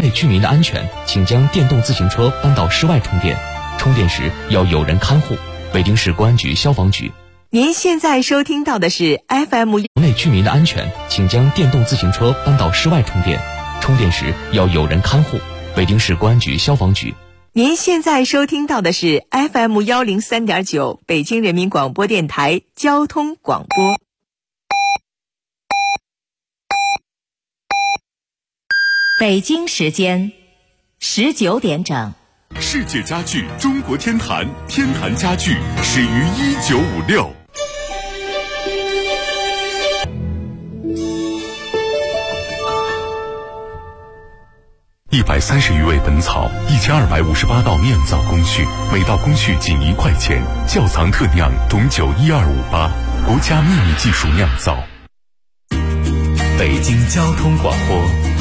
为居民的安全，请将电动自行车搬到室外充电，充电时要有人看护。北京市公安局消防局。 您现在收听到的是 FM。 为居民的安全，请将电动自行车搬到室外充电，充电时要有人看护。北京市公安局消防局。 您现在收听到的是 FM103.9 北京人民广播电台交通广播。北京时间19点整。 世界家具中国天坛，天坛家具始于1956。130余味本草，1258道酿造工序，每道工序仅1块钱。窖藏特酿董酒12588，国家秘密技术酿造。 北京交通广播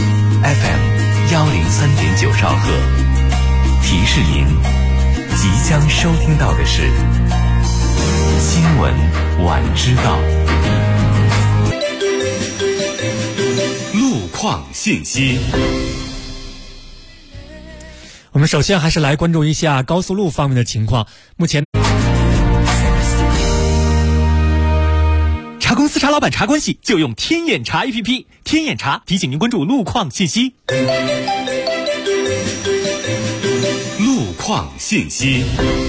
FM103.9兆赫，提示您即将收听到的是新闻晚知道。 路况信息。 我们首先还是来关注一下高速路方面的情况。目前查公司查老板查关系就用天眼查 APP， 天眼查提醒您关注路况信息。 路况信息。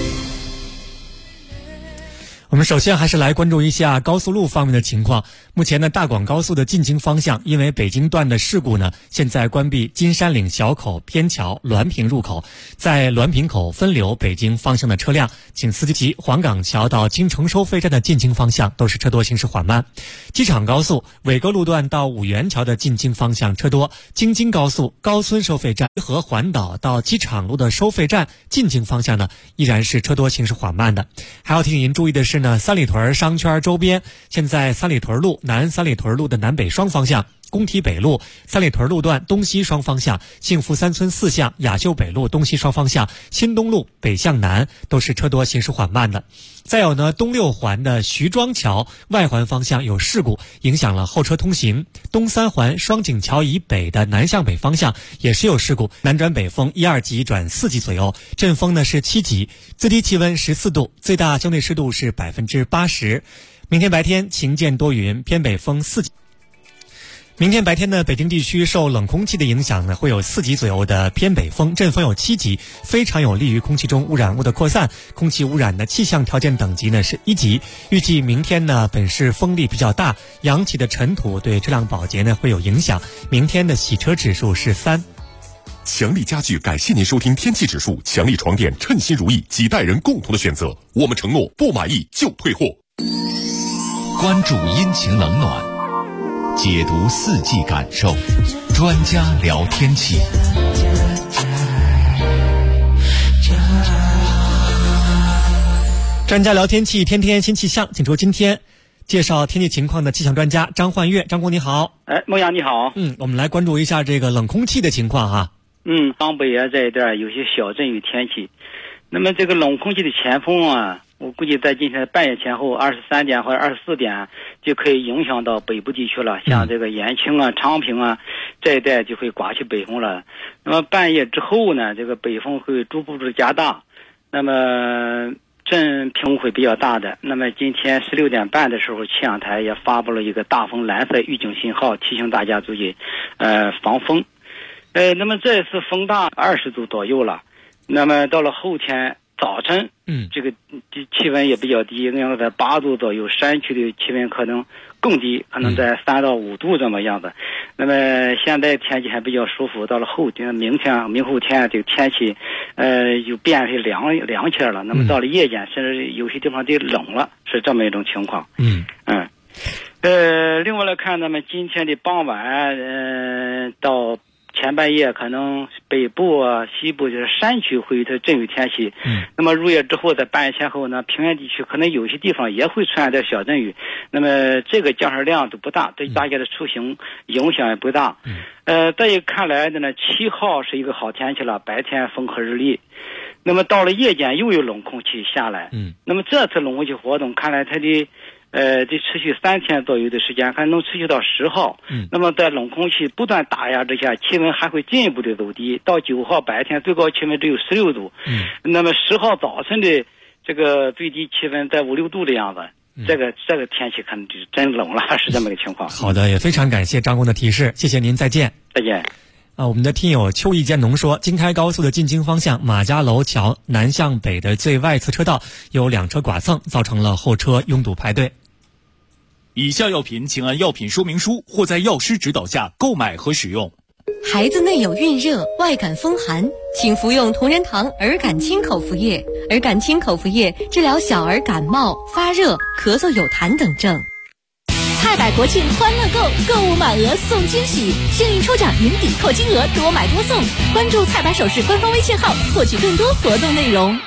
我们首先还是来关注一下高速路方面的情况。目前呢，大广高速的进京方向因为北京段的事故呢，现在关闭金山岭小口偏桥滦平入口，在滦平口分流北京方向的车辆，请司机及黄岗桥到京城收费站的进京方向都是车多行驶缓慢。机场高速纬沟路段到五元桥的进京方向车多，京津高速高村收费站和环岛到机场路的收费站进京方向呢，依然是车多行驶缓慢的。还要提醒您注意的是呢，三里屯商圈周边，现在三里屯路南三里屯路的南北双方向，工体北路三里屯路段东西双方向，幸福三村四巷雅秀北路东西双方向，新东路北向南都是车多行驶缓慢的。再有呢，东六环的徐庄桥外环方向有事故，影响了后车通行。东三环双井桥以北的南向北方向也是有事故，南转北风1、2级转4级左右，阵风呢是7级，最低气温14度，最大相对湿度是80%。明天白天晴间多云，偏北风4级。明天白天呢，北京地区受冷空气的影响呢，会有4级左右的偏北风，阵风有7级，非常有利于空气中污染物的扩散，空气污染的气象条件等级呢是1级。预计明天呢，本市风力比较大，扬起的尘土对车辆保洁呢会有影响，明天的洗车指数是3。 强力家具感谢您收听天气指数，强力床垫称心如意，几代人共同的选择，我们承诺不满意就退货。 关注阴晴冷暖，解读四季感受，专家聊天气。 专家聊天气，天天新气象，请出今天介绍天气情况的气象专家张焕月。张工你好。 孟阳你好。 我们来关注一下这个冷空气的情况哈。 江北啊这一带有些小阵雨天气。那么这个冷空气的前锋啊，我估计在今天半夜前后23点或者24点就可以影响到北部地区了，像这个延庆啊、昌平啊这一带就会刮起北风了。那么半夜之后呢，这个北风会逐步的加大，那么阵风会比较大的。那么今天16点半的时候，气象台也发布了一个大风蓝色预警信号，提醒大家注意防风。那么这次风大20度左右了。那么到了后天早晨，这个气温也比较低，应该在8度左右，山区的气温可能更低，可能在3到5度这么样子。那么现在天气还比较舒服，到了后天、明后天这个天气，就变回凉起来了。那么到了夜间，甚至有些地方就冷了，是这么一种情况。另外来看，那么今天的傍晚，到前半夜可能北部啊、西部就是山区会有这阵雨天气。那么入夜之后，在半夜前后呢，平原地区可能有些地方也会出现点小阵雨。那么这个降水量都不大，对大家的出行影响也不大。再一看来的呢，7号是一个好天气了，白天风和日丽。那么到了夜间又有冷空气下来。那么这次冷空气活动看来它的得持续3天左右的时间，还能持续到10号。那么在冷空气不断打压之下，气温还会进一步的走低，到9号白天最高气温只有16度。那么10号早晨的这个最低气温在5、6度的样子。这个天气看就是真冷了，是这么个情况。 好的，也非常感谢张工的提示，谢谢您，再见。 再见。 我们的听友邱义建农说，京开高速的进京方向马家楼桥南向北的最外侧车道有2车剐蹭，造成了后车拥堵排队。 以下药品请按药品说明书或在药师指导下购买和使用。 孩子内有孕热、外感风寒，请服用同仁堂儿感清口服液。儿感清口服液治疗小儿感冒、发热、咳嗽有痰等症。菜百国庆欢乐购，购物满额送惊喜，幸运抽奖赢抵扣金额，多买多送。关注菜百首饰官方微信号，获取更多活动内容。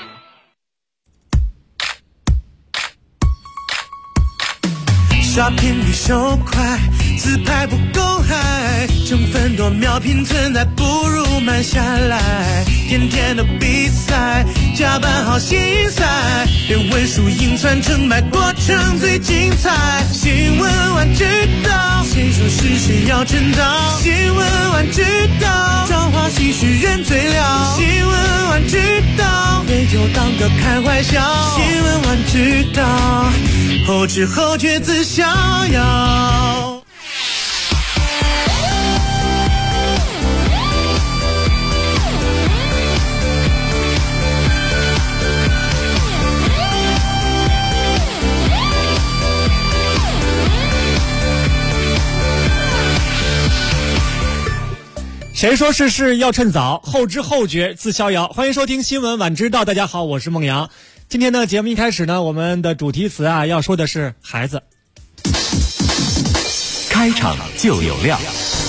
刷屏率手快，自拍不够嗨，成分多秒拼存在，不如慢下来。天天的比赛，加班好心塞，连文书硬传成败，过程最精彩。新闻晚知道，谁说是谁要趁早？新闻晚知道，朝花夕拾人最了。新闻晚知道，对就当个开怀笑。新闻晚知道，后知后觉自逍遥。 谁说事事要趁早，后知后觉自逍遥。欢迎收听新闻晚知道，大家好，我是孟阳。今天的节目一开始呢，我们的主题词要说的是孩子。 开场就有料。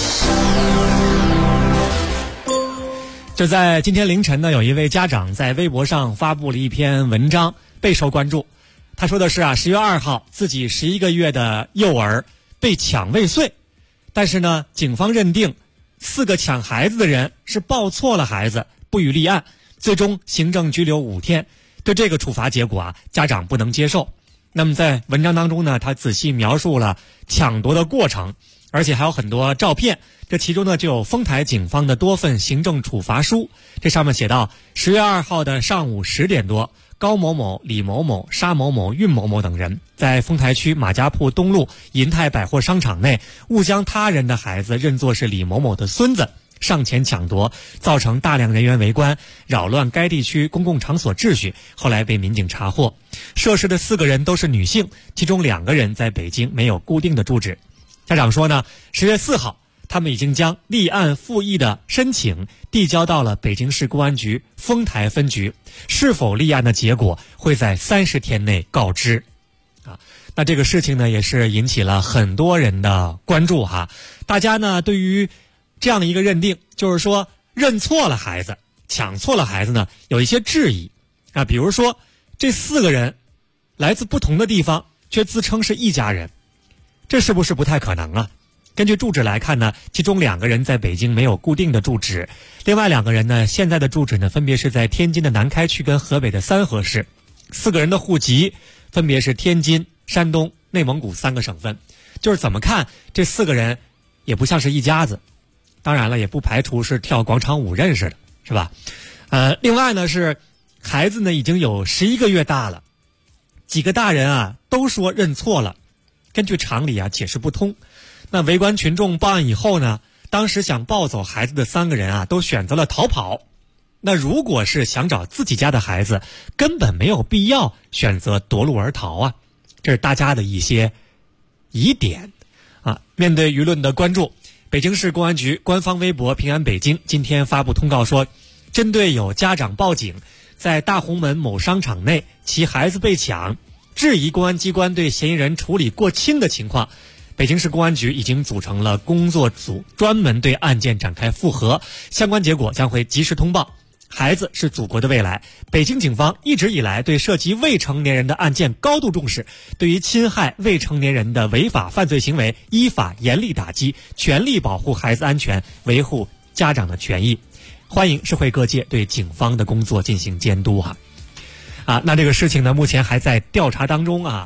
就在今天凌晨呢，有一位家长在微博上发布了一篇文章，备受关注。他说的是10月2号，自己11个月的幼儿被抢未遂，但是呢，警方认定4个抢孩子的人是抱错了孩子，不予立案，最终行政拘留5天。对这个处罚结果家长不能接受。那么在文章当中呢，他仔细描述了抢夺的过程，而且还有很多照片。这其中呢，就有丰台警方的多份行政处罚书。这上面写道，10月2号的上午10点多，高某某、李某某、沙某某、运某某等人在丰台区马家铺东路银泰百货商场内，误将他人的孩子认作是李某某的孙子，上前抢夺，造成大量人员围观，扰乱该地区公共场所秩序。后来被民警查获，涉事的4个人都是女性，其中2个人在北京没有固定的住址。家长说呢，10月4号，他们已经将立案复议的申请递交到了北京市公安局丰台分局，是否立案的结果会在30天内告知。那这个事情呢，也是引起了很多人的关注大家呢对于这样的一个认定，就是说认错了孩子、抢错了孩子呢，有一些质疑比如说这4个人来自不同的地方，却自称是一家人，这是不是不太可能啊？根据住址来看呢，其中2个人在北京没有固定的住址，另外2个人呢，现在的住址呢分别是在天津的南开区跟河北的三河市，4个人的户籍分别是天津、山东、内蒙古3个省份。就是怎么看这4个人也不像是一家子，当然了，也不排除是跳广场舞认识的，是吧？另外呢是孩子呢已经有11个月大了，几个大人都说认错了，根据常理解释不通。那围观群众报案以后呢，当时想抱走孩子的3个人都选择了逃跑。那如果是想找自己家的孩子，根本没有必要选择夺路而逃这是大家的一些疑点面对舆论的关注，北京市公安局官方微博平安北京今天发布通告说，针对有家长报警在大红门某商场内其孩子被抢，质疑公安机关对嫌疑人处理过轻的情况，北京市公安局已经组成了工作组，专门对案件展开复核，相关结果将会及时通报。孩子是祖国的未来，北京警方一直以来对涉及未成年人的案件高度重视，对于侵害未成年人的违法犯罪行为依法严厉打击，全力保护孩子安全，维护家长的权益。欢迎社会各界对警方的工作进行监督那这个事情呢，目前还在调查当中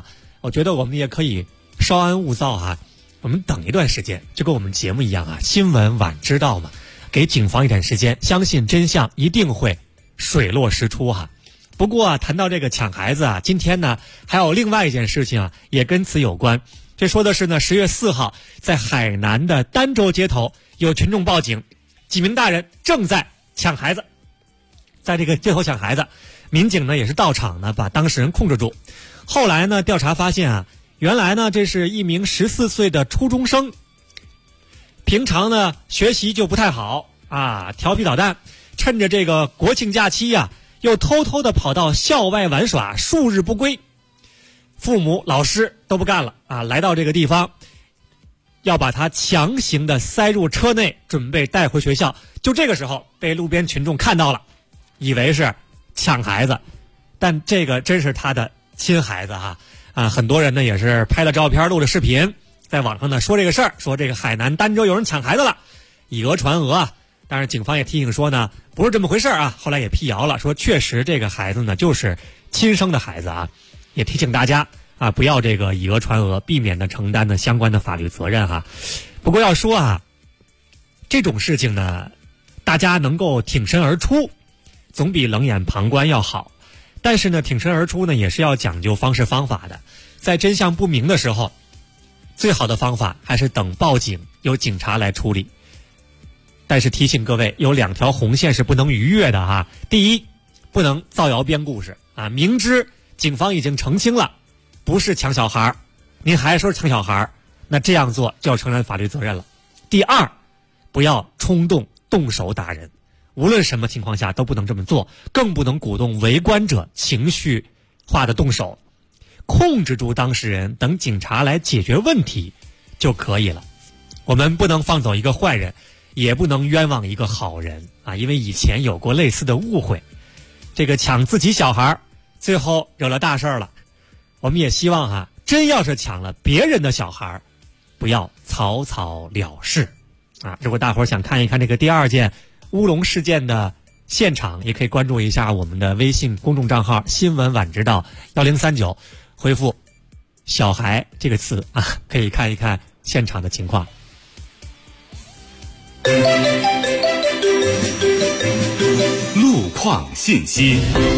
我觉得我们也可以稍安勿躁啊，我们等一段时间，就跟我们节目一样啊，新闻晚知道嘛，给警方一点时间，相信真相一定会水落石出哈。不过啊，谈到这个抢孩子啊，今天呢还有另外一件事情啊，也跟此有关。这说的是呢，10月4号在海南的儋州街头有群众报警，几名大人正在抢孩子。在这个街头抢孩子，民警呢也是到场呢，把当事人控制住。后来呢，调查发现啊，原来呢这是一名14岁的初中生，平常呢学习就不太好啊，调皮捣蛋，趁着这个国庆假期呀，又偷偷的跑到校外玩耍，数日不归。父母、老师都不干了啊，来到这个地方，要把他强行的塞入车内，准备带回学校。就这个时候，被路边群众看到了，以为是抢孩子，但这个真是他的亲孩子哈啊！很多人呢也是拍了照片、录了视频，在网上呢说这个事儿，说这个海南儋州有人抢孩子了，以讹传讹啊。但是警方也提醒说呢，不是这么回事啊。后来也辟谣了，说确实这个孩子呢就是亲生的孩子啊。也提醒大家啊，不要这个以讹传讹，避免呢承担呢相关的法律责任哈。不过要说啊，这种事情呢，大家能够挺身而出，总比冷眼旁观要好。但是呢，挺身而出呢，也是要讲究方式方法的。在真相不明的时候，最好的方法还是等报警，由警察来处理。但是提醒各位，有2条红线是不能逾越的哈。第一，不能造谣编故事啊，明知警方已经澄清了，不是抢小孩，您还说是抢小孩，那这样做就要承担法律责任了。第二，不要冲动动手打人，无论什么情况下都不能这么做，更不能鼓动围观者情绪化的动手，控制住当事人，等警察来解决问题就可以了。我们不能放走一个坏人，也不能冤枉一个好人啊！因为以前有过类似的误会，这个抢自己小孩最后惹了大事了。我们也希望哈，真要是抢了别人的小孩，不要草草了事啊！如果大伙儿想看一看这个第2件乌龙事件的现场，也可以关注一下我们的微信公众账号新闻晚知道1039，回复小孩这个词啊，可以看一看现场的情况。 路况信息。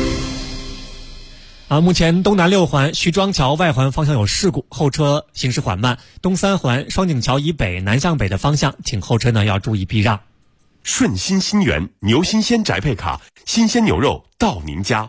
目前东南6环徐庄桥外环方向有事故，后车行驶缓慢。东3环双井桥以北南向北的方向，请后车呢要注意避让。 顺心新源牛新鲜宅配卡，新鲜牛肉到您家。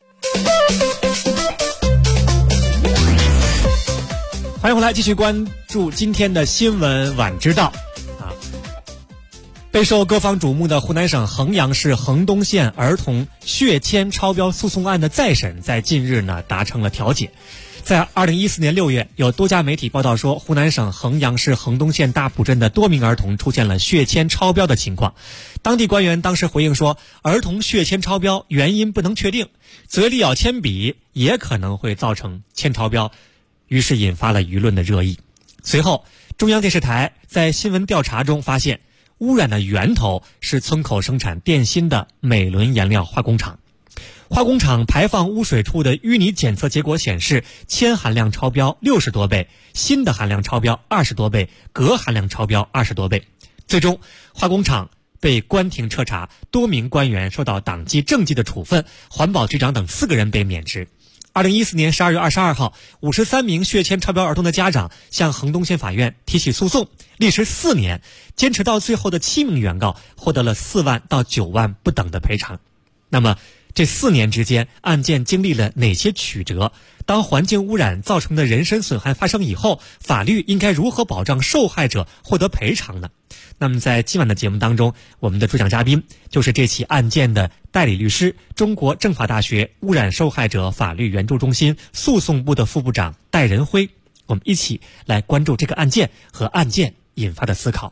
欢迎回来，继续关注今天的新闻晚知道。备受各方瞩目的湖南省衡阳市衡东县儿童血铅超标诉讼案的再审，在近日呢达成了调解。在2014年6月，有多家媒体报道说，湖南省衡阳市衡东县大埔镇的多名儿童出现了血铅超标的情况。当地官员当时回应说，儿童血铅超标原因不能确定，嘴里咬铅笔也可能会造成铅超标，于是引发了舆论的热议。随后，中央电视台在新闻调查中发现，污染的源头是村口生产电芯的美伦颜料化工厂。化工厂排放污水处的淤泥检测结果显示，铅含量超标60多倍，锌的含量超标20多倍，镉含量超标20多倍。最终，化工厂被关停彻查，多名官员受到党纪政纪的处分，环保局长等4个人被免职。2014年12月22号，53名血铅超标儿童的家长向衡东县法院提起诉讼，历时4年，坚持到最后的7名原告获得了4万到9万不等的赔偿。那么，这4年之间，案件经历了哪些曲折？当环境污染造成的人身损害发生以后，法律应该如何保障受害者获得赔偿呢？那么在今晚的节目当中，我们的主讲嘉宾就是这起案件的代理律师，中国政法大学污染受害者法律援助中心诉讼部的副部长戴仁辉。我们一起来关注这个案件和案件引发的思考。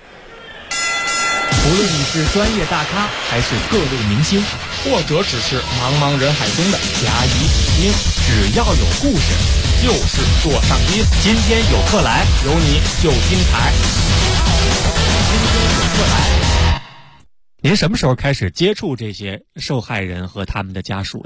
无论你是专业大咖，还是各路明星，或者只是茫茫人海中的甲乙丙丁，只要有故事，就是座上宾。今天有客来，有你就精彩。今天有客来。 您什么时候开始接触这些受害人和他们的家属的？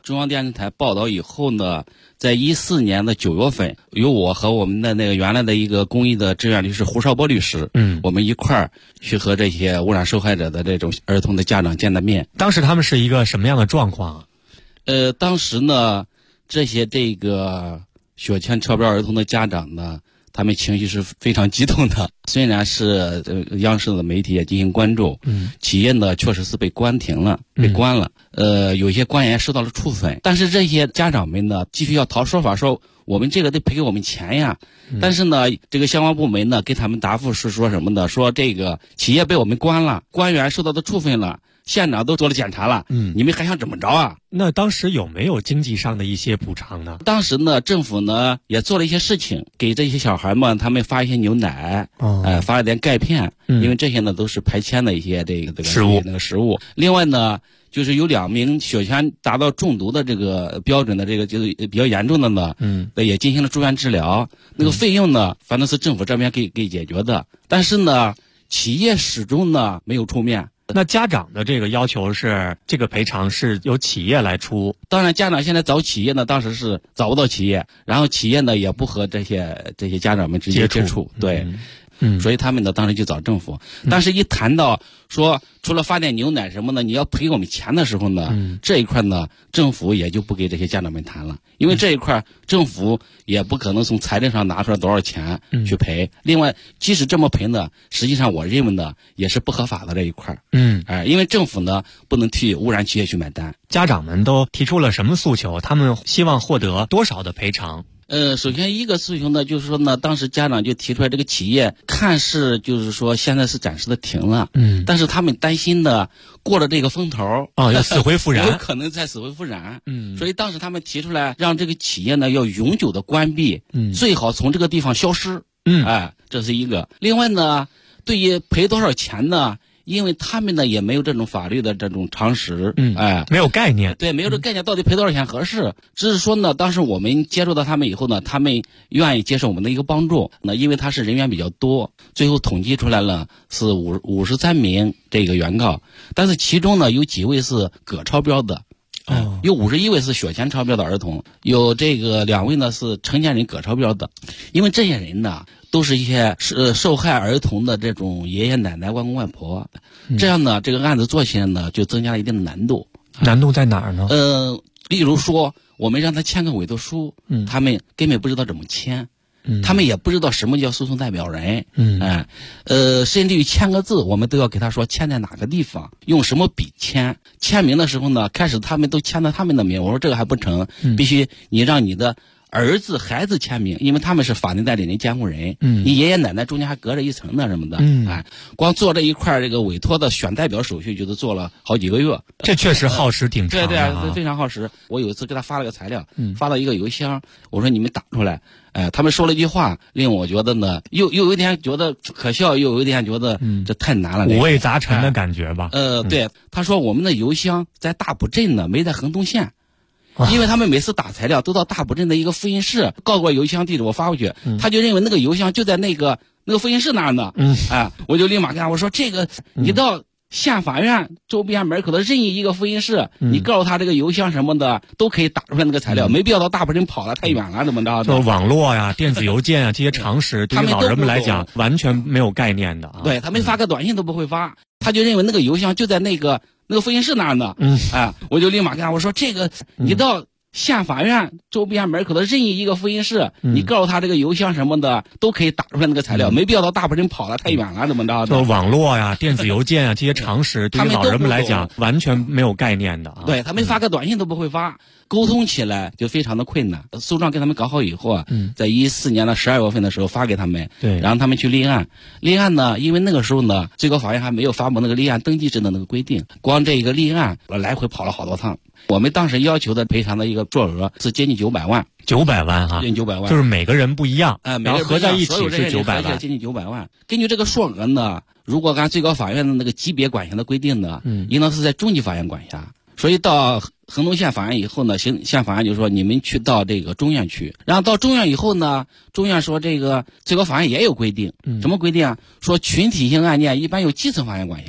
中央电视台报道以后呢，在14年的9月份，由我和我们的那个原来的一个公益的志愿律师胡少波律师，我们一块儿去和这些污染受害者的这种儿童的家长见的面。 当时他们是一个什么样的状况啊？ 当时呢，这个血铅超标儿童的家长呢，他们情绪是非常激动的。虽然是央视的媒体也进行关注，企业呢确实是被关停了，被关了。有些官员受到了处分，但是这些家长们呢，继续要讨说法，说我们这个得赔给我们钱呀。但是呢，这个相关部门呢给他们答复是说什么呢？说这个企业被我们关了，官员受到的处分了。县长都做了检查了，你们还想怎么着啊？ 那当时有没有经济上的一些补偿呢？ 当时呢，政府呢也做了一些事情，给这些小孩们他们发一些牛奶，发了点钙片，因为这些呢都是排铅的一些这个食物。另外呢，就是有2名血铅达到中毒的这个标准的这个就是比较严重的呢，也进行了住院治疗。那个费用呢，反正是政府这边给解决的，但是呢，企业始终呢没有出面。 那家长的这个要求是，这个赔偿是由企业来出。 当然，家长现在找企业呢，当时是找不到企业，然后企业呢也不和这些家长们直接接触，对。所以他们呢当时就找政府，但是一谈到说除了发点牛奶什么的，你要赔我们钱的时候呢，这一块呢政府也就不给这些家长们谈了，因为这一块政府也不可能从财政上拿出来多少钱去赔。另外，即使这么赔呢，实际上我认为呢也是不合法的这一块。因为政府呢不能替污染企业去买单。 家长们都提出了什么诉求？他们希望获得多少的赔偿？ 首先一个诉求呢，就是说呢，当时家长就提出来，这个企业看似就是说现在是暂时的停了，但是他们担心呢，过了这个风头要死灰复燃， 有可能再死灰复燃。所以当时他们提出来，让这个企业呢要永久的关闭，最好从这个地方消失。这是一个。另外呢，对于赔多少钱呢？因为他们呢也没有这种法律的这种常识， 没有概念， 对，没有这个概念，到底赔多少钱合适？只是说呢，当时我们接触到他们以后呢，他们愿意接受我们的一个帮助。那因为他是人员比较多，最后统计出来了是53名这个原告，但是其中呢有几位是铬超标的，有51位是血铅超标的儿童，有这个2位呢是成年人铬超标的。因为这些人呢都是一些受害儿童的这种爷爷奶奶、外公外婆，这样呢，这个案子做起来呢，就增加了一定的难度。 难度在哪儿呢？ 例如说，我们让他签个委托书，他们根本不知道怎么签，他们也不知道什么叫诉讼代表人，甚至于签个字，我们都要给他说签在哪个地方，用什么笔签。签名的时候呢，开始他们都签了他们的名，我说这个还不成，必须你让你的儿子、孩子签名，因为他们是法定代理人、监护人。你爷爷奶奶中间还隔着一层呢，什么的。光做这一块这个委托的选代表手续，就是做了好几个月。 这确实耗时挺长的。 对，非常耗时。我有一次给他发了个材料，发到一个邮箱，我说你们打出来。他们说了一句话，令我觉得呢，又有一点觉得可笑，又有一点觉得这太难了， 五味杂陈的感觉吧。 对，他说我们的邮箱在大埔镇呢，没在横东县。因为他们每次打材料都到大埔镇的一个复印室，告过邮箱地址，我发过去，他就认为那个邮箱就在那个复印室那儿呢。我就立马跟他我说，这个你到县法院周边门口的任意一个复印室，你告诉他这个邮箱什么的都可以打出来那个材料，没必要到大埔镇跑了，太远了，怎么着的？ 就网络呀、电子邮件啊这些常识，对于老人们来讲完全没有概念的。 对，他们发个短信都不会发，他就认为那个邮箱就在那个复印室那儿呢。我就立马跟他我说，这个你到县法院周边门口的任意一个复印室，你告诉他这个邮箱什么的都可以打出来那个材料，没必要到大埔镇跑了，太远了，怎么着的？ 就网络呀、电子邮件啊这些常识，对于老人们来讲完全没有概念的。 对，他们发个短信都不会发，沟通起来就非常的困难。诉状跟他们搞好以后在14年的12月份的时候发给他们， 对， 然后他们去立案。立案呢，因为那个时候呢，最高法院还没有发布那个立案登记制的那个规定，光这个立案来回跑了好多趟。我们当时要求的赔偿的一个座额是接近900万 ，900万哈， 接近900万， 就是每个人不一样，然后合在一起是900万， 接近900万。根据这个数额呢，如果按最高法院的那个级别管辖的规定呢，应当是在中级法院管辖。所以到衡东县法院以后呢，县法院就说你们去到这个中院去，然后到中院以后呢，中院说这个最高法院也有规定，什么规定啊？说群体性案件一般由基层法院管辖。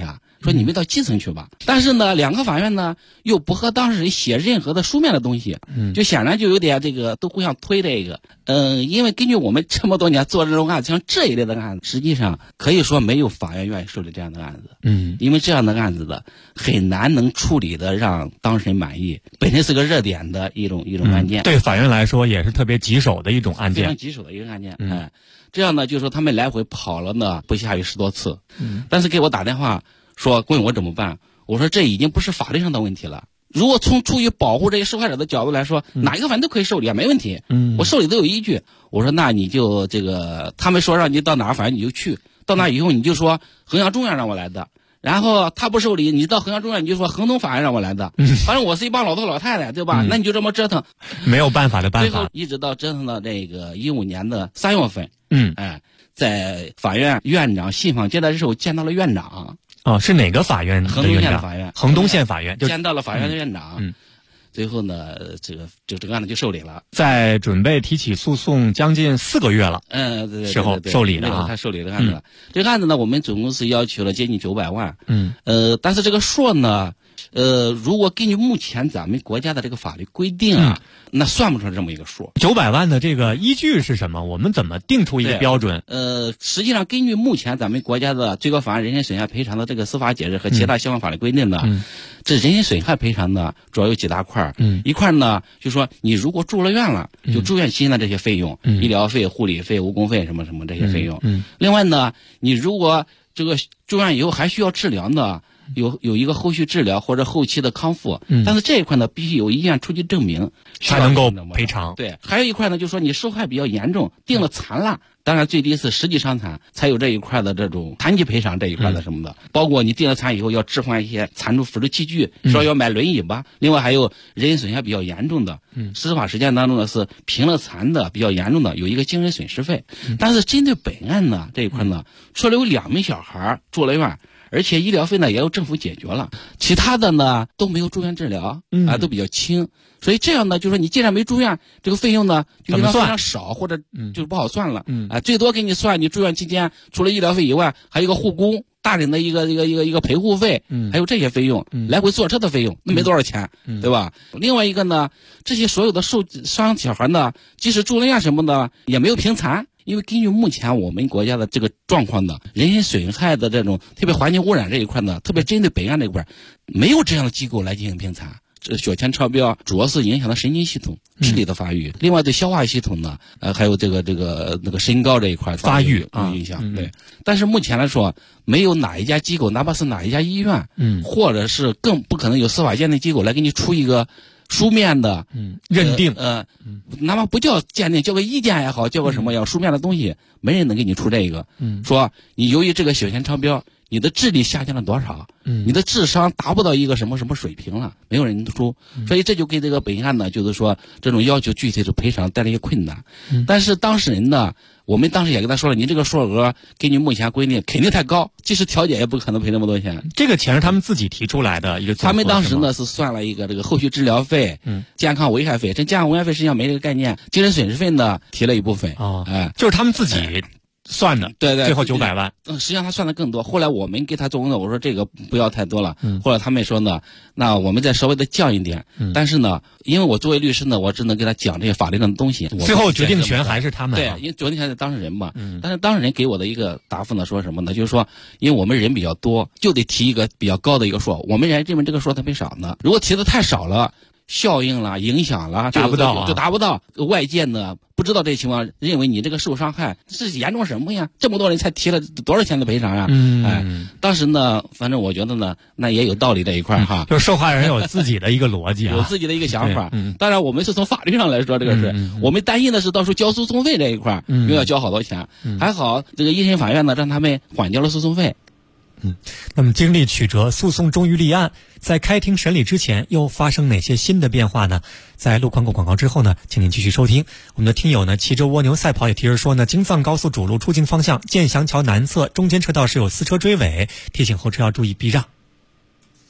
说你们到基层去吧。但是呢，两个法院呢又不和当事人写任何的书面的东西，就显然就有点这个都互相推这个。因为根据我们这么多年做这种案子，像这一类的案子，实际上可以说没有法院愿意受理这样的案子。因为这样的案子的很难能处理的让当事人满意，本身是个热点的一种案件。 对法院来说也是特别棘手的一种案件， 非常棘手的一个案件。这样呢，就是说他们来回跑了呢不下于10多次。但是给我打电话说问我怎么办，我说这已经不是法律上的问题了。如果从出于保护这些受害者的角度来说，哪一个法院都可以受理啊，没问题。我受理都有依据。我说那你就这个，他们说让你到哪儿法院你就去，到那以后你就说衡阳中院让我来的。然后他不受理，你到衡阳中院你就说衡东法院让我来的。反正我是一帮老头老太太，对吧？那你就这么折腾， 没有办法的办法。 最后一直到折腾到这个15年的3月份，在法院院长信访接待的时候见到了院长。 是哪个法院的院长？ 衡东县的法院。 衡东县法院就见到了法院的院长。最后呢，这个案子就受理了。 在准备提起诉讼将近4个月了， 对， 时候受理的啊， 他受理了案子了。这个案子呢，我们总共是要求了接近900万。但是这个数呢，如果根据目前咱们国家的这个法律规定啊，那算不出来这么一个数。 900万的这个依据是什么？我们怎么定出一个标准？ 实际上根据目前咱们国家的最高法院人身损害赔偿的这个司法解释和其他相关法律规定呢，这人身损害赔偿呢主要有几大块。一块呢就说你如果住了院了，就住院期间的这些费用，医疗费、护理费、误工费什么什么这些费用。另外呢，你如果这个住院以后还需要治疗呢，有一个后续治疗或者后期的康复，但是这一块呢必须有医院出具证明才能够赔偿。 对，还有一块呢就是说你受害比较严重，定了残了，当然最低是10级伤残才有这一块的这种残疾赔偿这一块的什么的，包括你定了残以后要置换一些残助辅助器具，说要买轮椅吧。另外还有人身损害比较严重的，司法实践当中呢是评了残的比较严重的有一个精神损失费。但是针对本案呢这一块呢，除了有2名小孩住了院，而且医疗费呢也由政府解决了，其他的呢都没有住院治疗，都比较轻。所以这样呢，就是说你既然没住院，这个费用呢就非常少，或者就是不好算了。最多给你算你住院期间除了医疗费以外，还有一个护工大人的一个陪护费，还有这些费用，来回坐车的费用，那没多少钱，对吧？另外一个呢，这些所有的受伤小孩呢，即使住了院什么的也没有评残。因为根据目前我们国家的这个状况呢，人身损害的这种特别环境污染这一块呢，特别针对本案这一块，没有这样的机构来进行评残。这血铅超标主要是影响到神经系统、智力的发育，另外对消化系统呢，还有那个身高这一块发育有影响。对，但是目前来说，没有哪一家机构，哪怕是哪一家医院，或者是更不可能有司法鉴定机构来给你出一个书面的认定， 哪怕不叫鉴定，叫个意见也好，叫个什么要书面的东西，没人能给你出这个。说你由于这个血铅超标，你的智力下降了多少？你的智商达不到一个什么什么水平了，没有人能出。所以这就给这个本案呢，就是说这种要求具体的赔偿带来一些困难。但是当事人呢，我们当时也跟他说了，你这个数额根据目前规定肯定太高，即使调解也不可能赔那么多钱。 这个钱是他们自己提出来的一个总和， 他们当时呢是算了一个这个后续治疗费、健康危害费。这健康危害费实际上没这个概念，精神损失费呢提了一部分。 就是他们自己算的， 对， 最后900万。 实际上他算的更多。后来我们给他做工作，我说这个不要太多了。后来他们说呢，那我们再稍微的降一点。但是呢，因为我作为律师呢，我只能给他讲这些法律上的东西。 最后决定权还是他们。 对，因为决定权是当事人嘛。但是当事人给我的一个答复呢，说什么呢？就是说，因为我们人比较多，就得提一个比较高的一个数。我们人认为这个数特别少呢，如果提的太少了，效应了、影响了， 达不到， 就达不到。外界呢不知道这情况，认为你这个受伤害是严重什么呀？这么多人才提了多少钱的赔偿呀？当时呢，反正我觉得呢，那也有道理这一块哈。 就是受害人有自己的一个逻辑有自己的一个想法。当然，我们是从法律上来说这个事，我们担心的是到时候交诉讼费这一块，又要交好多钱。还好这个一审法院呢，让他们缓交了诉讼费。 那么经历曲折，诉讼终于立案，在开庭审理之前又发生哪些新的变化呢？在路况过广告之后呢，请您继续收听。我们的听友呢，骑着蜗牛赛跑也提示说呢，京藏高速主路出境方向建祥桥南侧中间车道是有4车追尾，提醒后车要注意避让。 广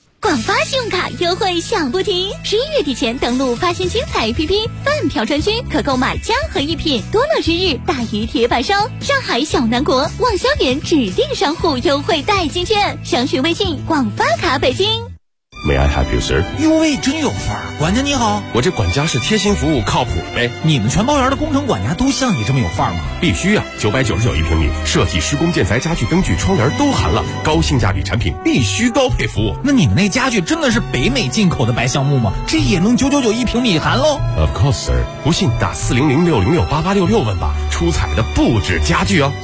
发信用卡优惠响不停，11月底前登录发现精彩 APP 饭票专区，可购买嘉禾一品、多乐之日、大鱼铁板烧、上海小南国、望萧园指定商户优惠代金券，详询微信广发卡北京。 May I help you, sir？ 哟喂，真有范儿！管家你好， 我这管家是贴心服务，靠谱呗。 你们全包园的工程管家都像你这么有范儿吗？ 必须啊！999一平米，设计、施工、建材、家具、灯具、窗帘都含了，高性价比产品，必须高配服务。 那你们那家具真的是北美进口的白橡木吗？这也能999一平米含喽 ？Of course, sir。不信打400-606-8866问吧，出彩的不止家具哦。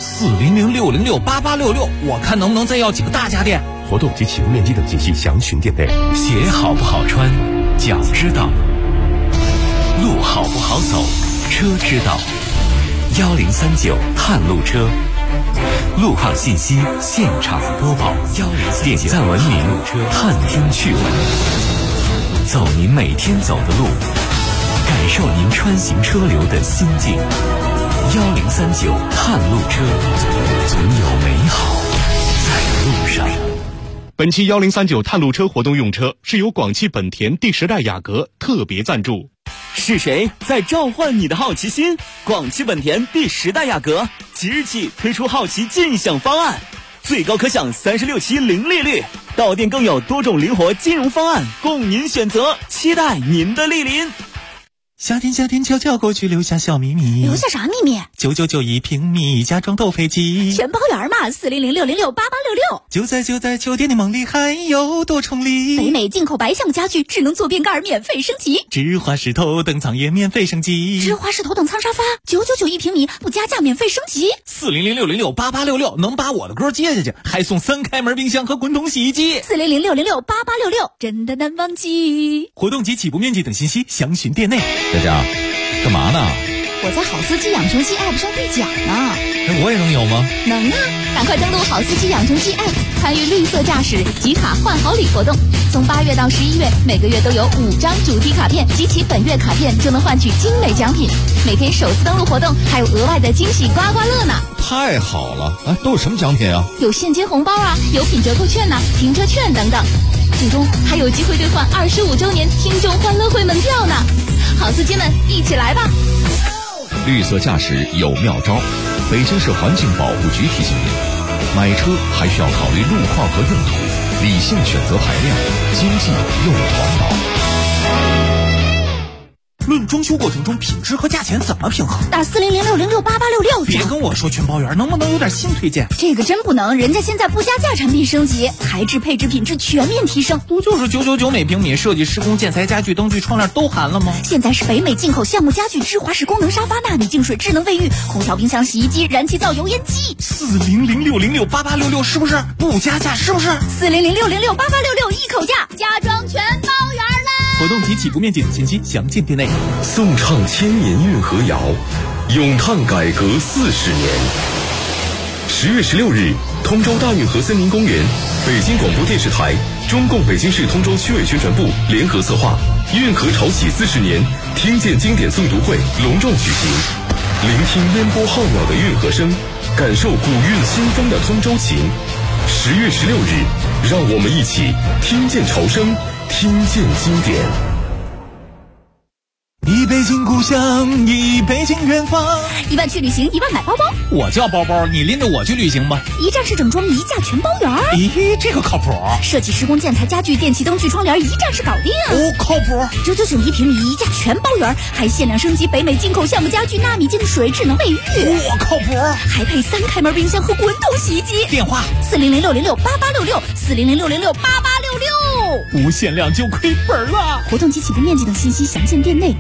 400-606-8866，我看能不能再要几个大家电。 活动及启用面积等信息详询店内。 鞋好不好穿，脚知道；路好不好走，车知道。1039探路车，路况信息现场播报。点赞文明，探听趣闻，走您每天走的路，感受您穿行车流的心境。1039探路车，总有美好在路上。 本期1039探路车活动用车是由广汽本田第10代雅阁特别赞助。 是谁在召唤你的好奇心？广汽本田第10代雅阁即日起推出好奇尽享方案，最高可享36期零利率，到店更有多种灵活金融方案供您选择，期待您的莅临。 夏天悄悄过去，留下小秘密。 留下啥秘密 ？999一平米，家装都配齐， 全包圆嘛！400-606-8866。 就在酒店的梦里，还有多重礼。 北美进口白橡木家具，智能坐便盖免费升级， 芝华士头等舱也免费升级， 芝华士头等舱沙发999一平米，不加价免费升级。 400-606-8866能把我的歌接下去，还送3开门冰箱和滚筒洗衣机。 400-606-8866真的难忘记。 活动及起步面积等信息详询店内。 佳佳，干嘛呢？ 我在好司机养成记 App 上兑奖呢。 那我也能有吗？ 能啊！赶快登录好司机养成记 App， 参与绿色驾驶集卡换好礼活动。从8月到11月，每个月都有5张主题卡片，集齐本月卡片就能换取精美奖品。每天首次登录活动还有额外的惊喜刮刮乐呢！ 太好了！哎，都有什么奖品啊？ 有现金红包啊，有品折扣券呐、停车券等等。最终还有机会兑换25周年听众欢乐会门票呢！好司机们，一起来吧！ 绿色驾驶有妙招，北京市环境保护局提醒您：买车还需要考虑路况和用途，理性选择排量，经济又环保。 论装修过程中品质和价钱怎么平衡？ 打400-606-8866。 别跟我说全包圆，能不能有点新推荐？ 这个真不能，人家现在不加价产品升级，材质配置品质全面提升。 不就是999每平米，设计施工建材家具灯具窗帘都含了吗？ 现在是北美进口橡木家具、芝华士功能沙发、纳米净水、智能卫浴、空调、冰箱、洗衣机、燃气灶、油烟机。 400-606-8866是不是不加价？是不是 400-606-8866一口价，家装全包圆啦！ 活动及起步面积等信息详见店内。 颂唱千年运河谣，咏叹改革40年。10月16日，通州大运河森林公园，北京广播电视台、中共北京市通州区委宣传部联合策划运河潮起40年听见经典诵读会隆重举行，聆听烟波浩渺的运河声，感受古韵新风的通州情。10月16日，让我们一起听见潮声，听见经典。 一北京故乡，一北京远方。 1万去旅行，1万买包包。 我叫包包，你拎着我去旅行吧。 一站式整装，一价全包圆。 咦，这个靠谱。 设计施工建材家具电器灯具窗帘一站式搞定。 哦，靠谱。 999一平米，一价全包圆，还限量升级北美进口橡木家具、纳米净水、智能卫浴。 我靠谱。 还配3开门冰箱和滚筒洗衣机。 电话 400-606-8866，400-606-8866。 无限量就亏本了。 活动及起步面积等信息详见店内。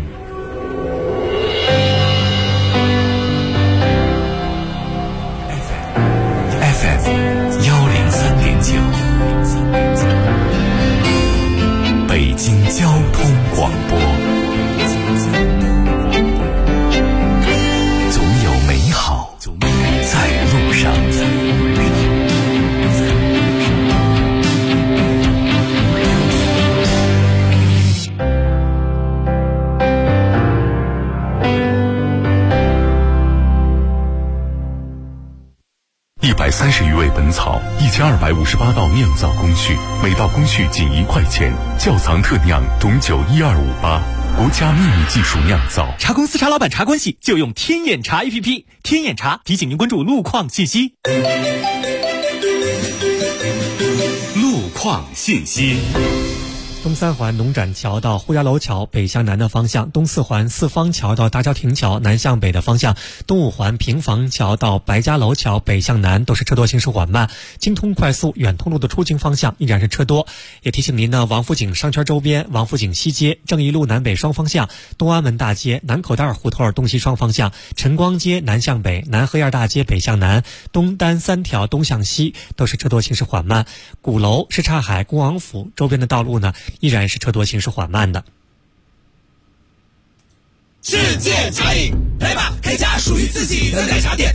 103.9，北京交通广播，总有美好在路上。 130余味本草，1000 1258道酿造工序，每道工序仅1块钱。窖藏特酿董酒12588，国家秘密技术酿造。 茶公司茶老板茶关系就用天眼茶 APP， 天眼茶提醒您关注路况信息。 路况信息。 东三环农展桥到呼家楼桥北向南的方向，东四环四方桥到大郊亭桥南向北的方向，东五环平房桥到白家楼桥北向南都是车多行驶缓慢。京通快速远通路的出京方向依然是车多。也提醒您呢，王府井商圈周边、王府井西街、正义路南北双方向、东安门大街、南口袋胡同东西双方向、晨光街南向北、南河沿大街北向南、东单3条东向西都是车多行驶缓慢。鼓楼、什刹海、恭王府周边的道路呢依然是车多行驶缓慢的。 世界茶饮，来吧，开家属于自己的奶茶店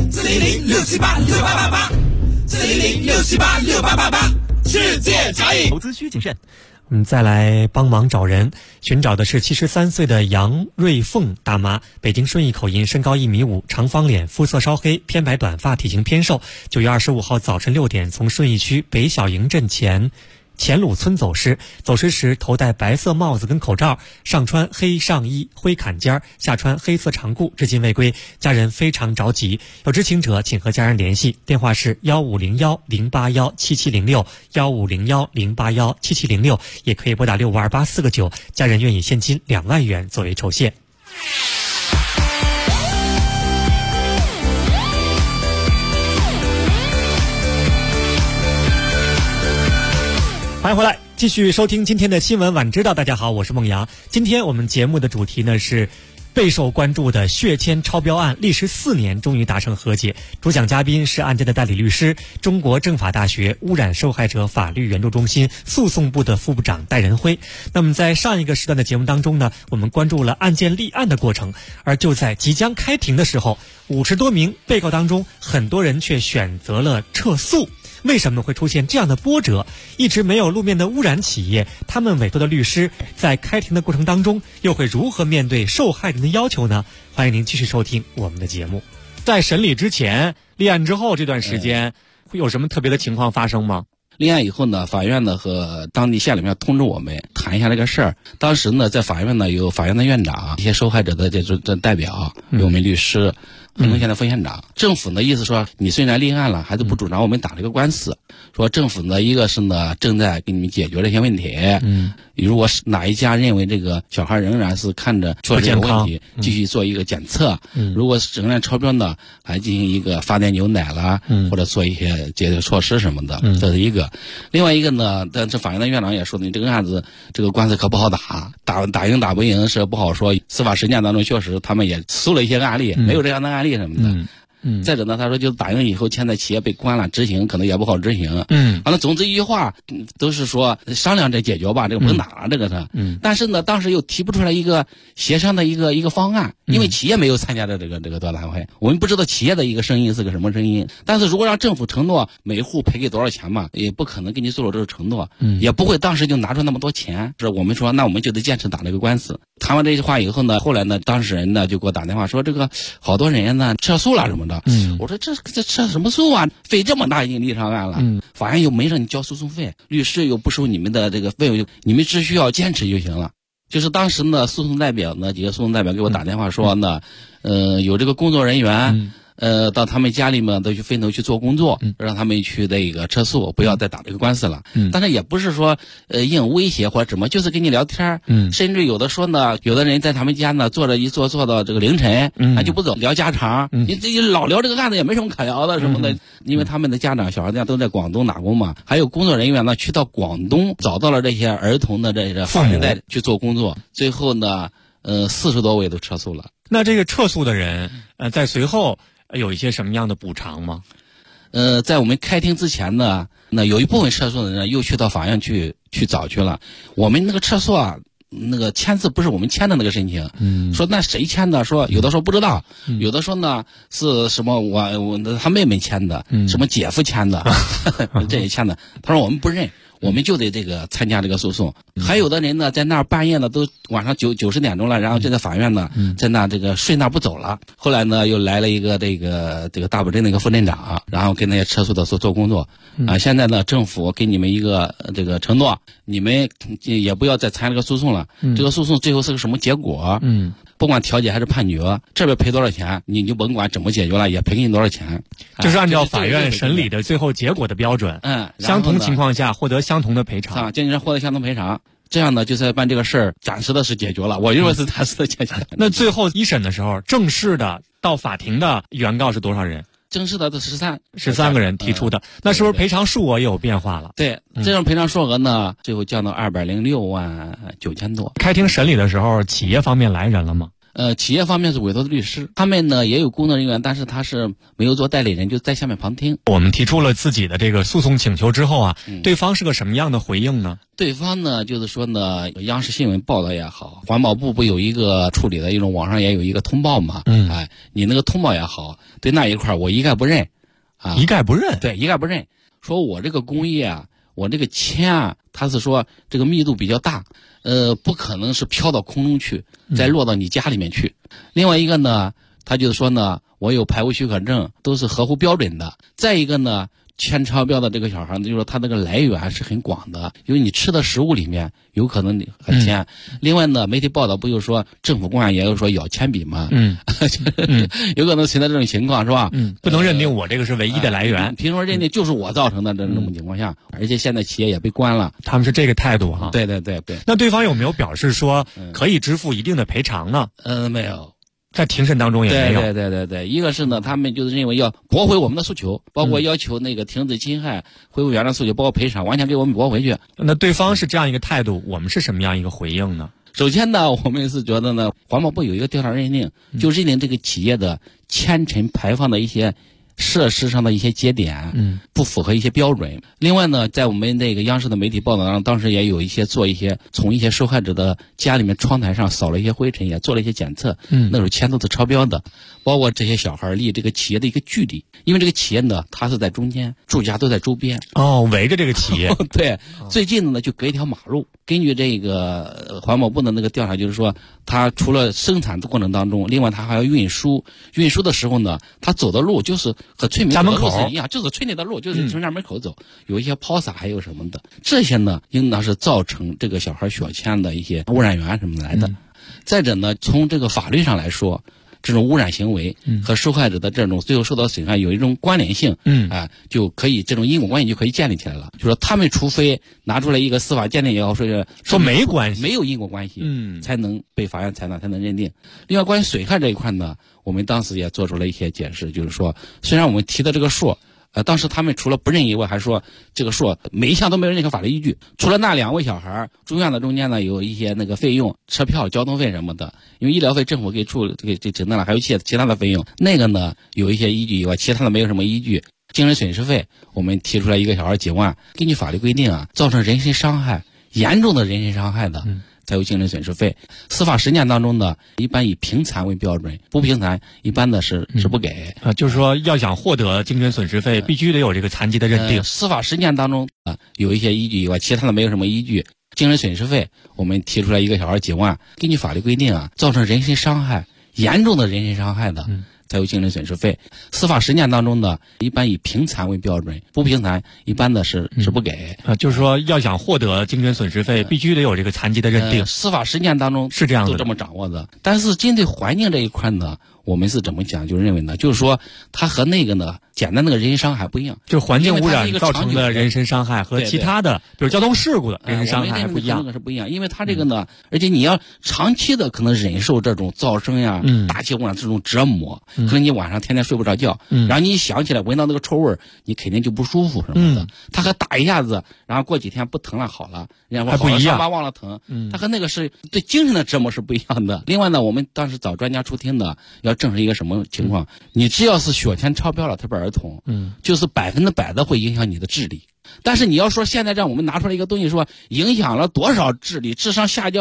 ，400-678-6888，400-678-6888，世界茶饮。 投资需谨慎。 再来帮忙找人，寻找的是73岁的杨瑞凤大妈，北京顺义口音，身高1.5米，长方脸，肤色稍黑，偏白短发，体型偏瘦。9月25号早晨6点从顺义区北小营镇前鲁村走失时头戴白色帽子跟口罩，上穿黑上衣灰坎肩，下穿黑色长裤，至今未归，家人非常着急，有知情者请和家人联系，电话是1501-081-7706，1501-081-7706，也可以拨打6528-4个9，家人愿以现金2万元作为酬谢。欢迎回来，继续收听今天的新闻晚知道。大家好，我是孟阳。今天我们节目的主题呢是备受关注的血铅超标案，历时4年终于达成和解。主讲嘉宾是案件的代理律师，中国政法大学污染受害者法律援助中心诉讼部的副部长戴仁辉。那么在上一个时段的节目当中呢，我们关注了案件立案的过程，而就在即将开庭的时候，50多名被告当中，很多人却选择了撤诉。为什么会出现这样的波折？一直没有露面的污染企业，他们委托的律师在开庭的过程当中又会如何面对受害人的要求呢？欢迎您继续收听我们的节目。在审理之前、立案之后这段时间，会有什么特别的情况发生吗？ 立案以后呢，法院呢和当地县里面通知我们谈一下这个事儿。当时呢，在法院呢有法院的院长、一些受害者的这代表，有我们律师。黑龙县的副县长，政府呢意思说，你虽然立案了，还是不主张我们打这个官司。说政府呢，一个是呢正在给你们解决这些问题。如果是哪一家认为这个小孩仍然是看着出了这个问题，继续做一个检测。如果是仍然超标呢，还进行一个发点牛奶啦，或者做一些解决措施什么的。这是一个。另外一个呢，但这法院的院长也说，你这个案子这个官司可不好打赢打不赢是不好说。司法实践当中确实他们也诉了一些案例，没有这样的案例什么的。再者呢，他说就打赢以后，现在企业被关了，执行可能也不好执行。完了，总之一句话都是说商量着解决吧，这个甭打了，这个是。但是呢，当时又提不出来一个协商的一个方案，因为企业没有参加的这个座谈会，我们不知道企业的一个声音是个什么声音。但是如果让政府承诺每户赔给多少钱嘛，也不可能给你做了这个承诺，也不会当时就拿出那么多钱。是我们说，那我们就得坚持打这个官司。谈完这句话以后呢，后来呢，当事人呢就给我打电话说，这个好多人呢撤诉了什么的。我说这撤什么诉啊？费这么大劲立上案了，法院又没让你交诉讼费，律师又不收你们的这个费用，你们只需要坚持就行了。就是当时呢，诉讼代表呢，几个诉讼代表给我打电话说呢，有这个工作人员。到他们家里面都去分头去做工作，让他们去那个撤诉，不要再打这个官司了。但是也不是说硬威胁或者怎么，就是跟你聊天。甚至有的说呢，有的人在他们家呢坐到这个凌晨，他就不走聊家常。你这老聊这个案子也没什么可聊的什么的，因为他们的家长小孩家都在广东打工嘛，还有工作人员呢去到广东找到了这些儿童的这个法人在去做工作，最后呢40多位都撤诉了。 那这个撤诉的人在随后有一些什么样的补偿吗？ 在我们开庭之前呢，那有一部分撤诉的人又去到法院去找去了。我们那个撤诉啊，那个签字不是我们签的那个申请。说那谁签的？说有的说不知道，有的说呢是什么我他妹妹签的，什么姐夫签的，这也签的。他说我们不认， 我们就得这个参加这个诉讼。还有的人呢，在那儿半夜呢，都晚上9、10点钟了，然后就在法院呢，在那这个睡那不走了。后来呢，又来了一个这个大堡镇的一个副镇长，然后跟那些车诉的做工作。现在呢，政府给你们一个这个承诺，你们也不要再参加这个诉讼了。这个诉讼最后是个什么结果？不管调解还是判决，这边赔多少钱，你就甭管怎么解决了，也赔给你多少钱。 就是按照法院审理的最后结果的标准，相同情况下获得相同的赔偿， 经纪人获得相同赔偿。这样呢，就是办这个事儿暂时的是解决了，我认为是暂时的解决。 那最后一审的时候，正式的到法庭的原告是多少人？ 正式的是 13个人提出的。那是不是赔偿数额也有变化了？ 对，这种赔偿数额呢，最后降到206万9千多。 开庭审理的时候，企业方面来人了吗？ 企业方面是委托的律师，他们呢也有工作人员，但是他是没有做代理人，就在下面旁听。 我们提出了自己的这个诉讼请求之后啊，对方是个什么样的回应呢？ 对方呢，就是说呢，央视新闻报道也好，环保部不有一个处理的一种，网上也有一个通报嘛，你那个通报也好，对那一块我一概不认， 一概不认， 对，一概不认，说我这个工业啊，我这个铅啊，他是说这个密度比较大，不可能是飘到空中去，再落到你家里面去。另外一个呢，他就是说呢，我有排污许可证，都是合乎标准的。再一个呢，铅超标的这个小孩，就是说他这个来源是很广的，因为你吃的食物里面有可能很铅。另外呢，媒体报道不就说政府公安也有说咬铅笔吗？有可能存在这种情况是吧？ 不能认定我这个是唯一的来源， 凭什么认定就是我造成的这种情况下？而且现在企业也被关了， 他们是这个态度哈。 对。 那对方有没有表示说可以支付一定的赔偿呢？ 没有。 在庭审当中也没有。 对，一个是呢，他们就是认为要驳回我们的诉求，包括要求那个停止侵害、恢复原状诉求，包括赔偿，完全给我们驳回去。 那对方是这样一个态度，我们是什么样一个回应呢？ 首先呢，我们是觉得呢，环保部有一个调查认定，就认定这个企业的铅尘排放的一些设施上的一些节点，不符合一些标准。另外呢，在我们那个央视的媒体报道上，当时也有一些从一些受害者的家里面窗台上扫了一些灰尘，也做了一些检测，那种铅都是超标的。包括这些小孩离这个企业的一个距离，因为这个企业呢，它是在中间，住家都在周边， 围着这个企业。 对，最近的呢就隔一条马路。根据这个环保部的那个调查，就是说，它除了生产的过程当中，另外它还要运输的时候呢，它走的路就是和村民走的路是一样，就是村里的路，就是从家门口走，有一些抛洒还有什么的，这些呢，应当是造成这个小孩血铅的一些污染源什么来的。再者呢，从这个法律上来说，这种污染行为和受害者的这种最后受到损害有一种关联性，就可以这种因果关系就可以建立起来了。就说他们除非拿出来一个司法鉴定也好，说没关系， 没有因果关系，才能被法院采纳，才能认定。另外，关于损害这一块呢，我们当时也做出了一些解释，就是说，虽然我们提的这个数。当时他们除了不认以外，还说这个数每一项都没有任何法律依据。除了那2位小孩住院的中间呢，有一些那个费用、车票、交通费什么的，因为医疗费政府给承担了，还有其他的费用，那个呢有一些依据以外，其他的没有什么依据。精神损失费，我们提出来一个小孩9万，根据法律规定啊，造成人身伤害、严重的人身伤害的。才有精神损失费。司法实践当中呢，一般以平残为标准，不平残一般的是不给。 就是说要想获得精神损失费，必须得有这个残疾的认定。 司法实践当中有一些依据以外，其他的没有什么依据。精神损失费，我们提出来一个小孩9万，根据法律规定啊，造成人身伤害、严重的人身伤害的。才有精神损失费。司法实践当中呢，一般以平残为标准，不平残一般的是不给。 就是说要想获得精神损失费，必须得有这个残疾的认定。 司法实践当中是这样的， 都这么掌握的。但是针对环境这一块呢，我们是怎么讲？就认为呢，就是说它和那个呢简单那个人身伤害不一样， 就环境污染造成的人身伤害和其他的，比如交通事故的人身伤害还不一样。 那个是不一样，因为它这个呢，而且你要长期的可能忍受这种噪声呀、大气污染这种折磨，可能你晚上天天睡不着觉，然后你一想起来闻到那个臭味，你肯定就不舒服什么的。它和打一下子，然后过几天不疼了好了，人家说好了伤疤忘了疼，它和那个是对精神的折磨是不一样的。另外呢，我们当时找专家出庭的，要证实一个什么情况？你只要是血铅超标了，特别儿童，就是100%的会影响你的智力。但是你要说现在让我们拿出来一个东西说影响了多少智力，智商下降了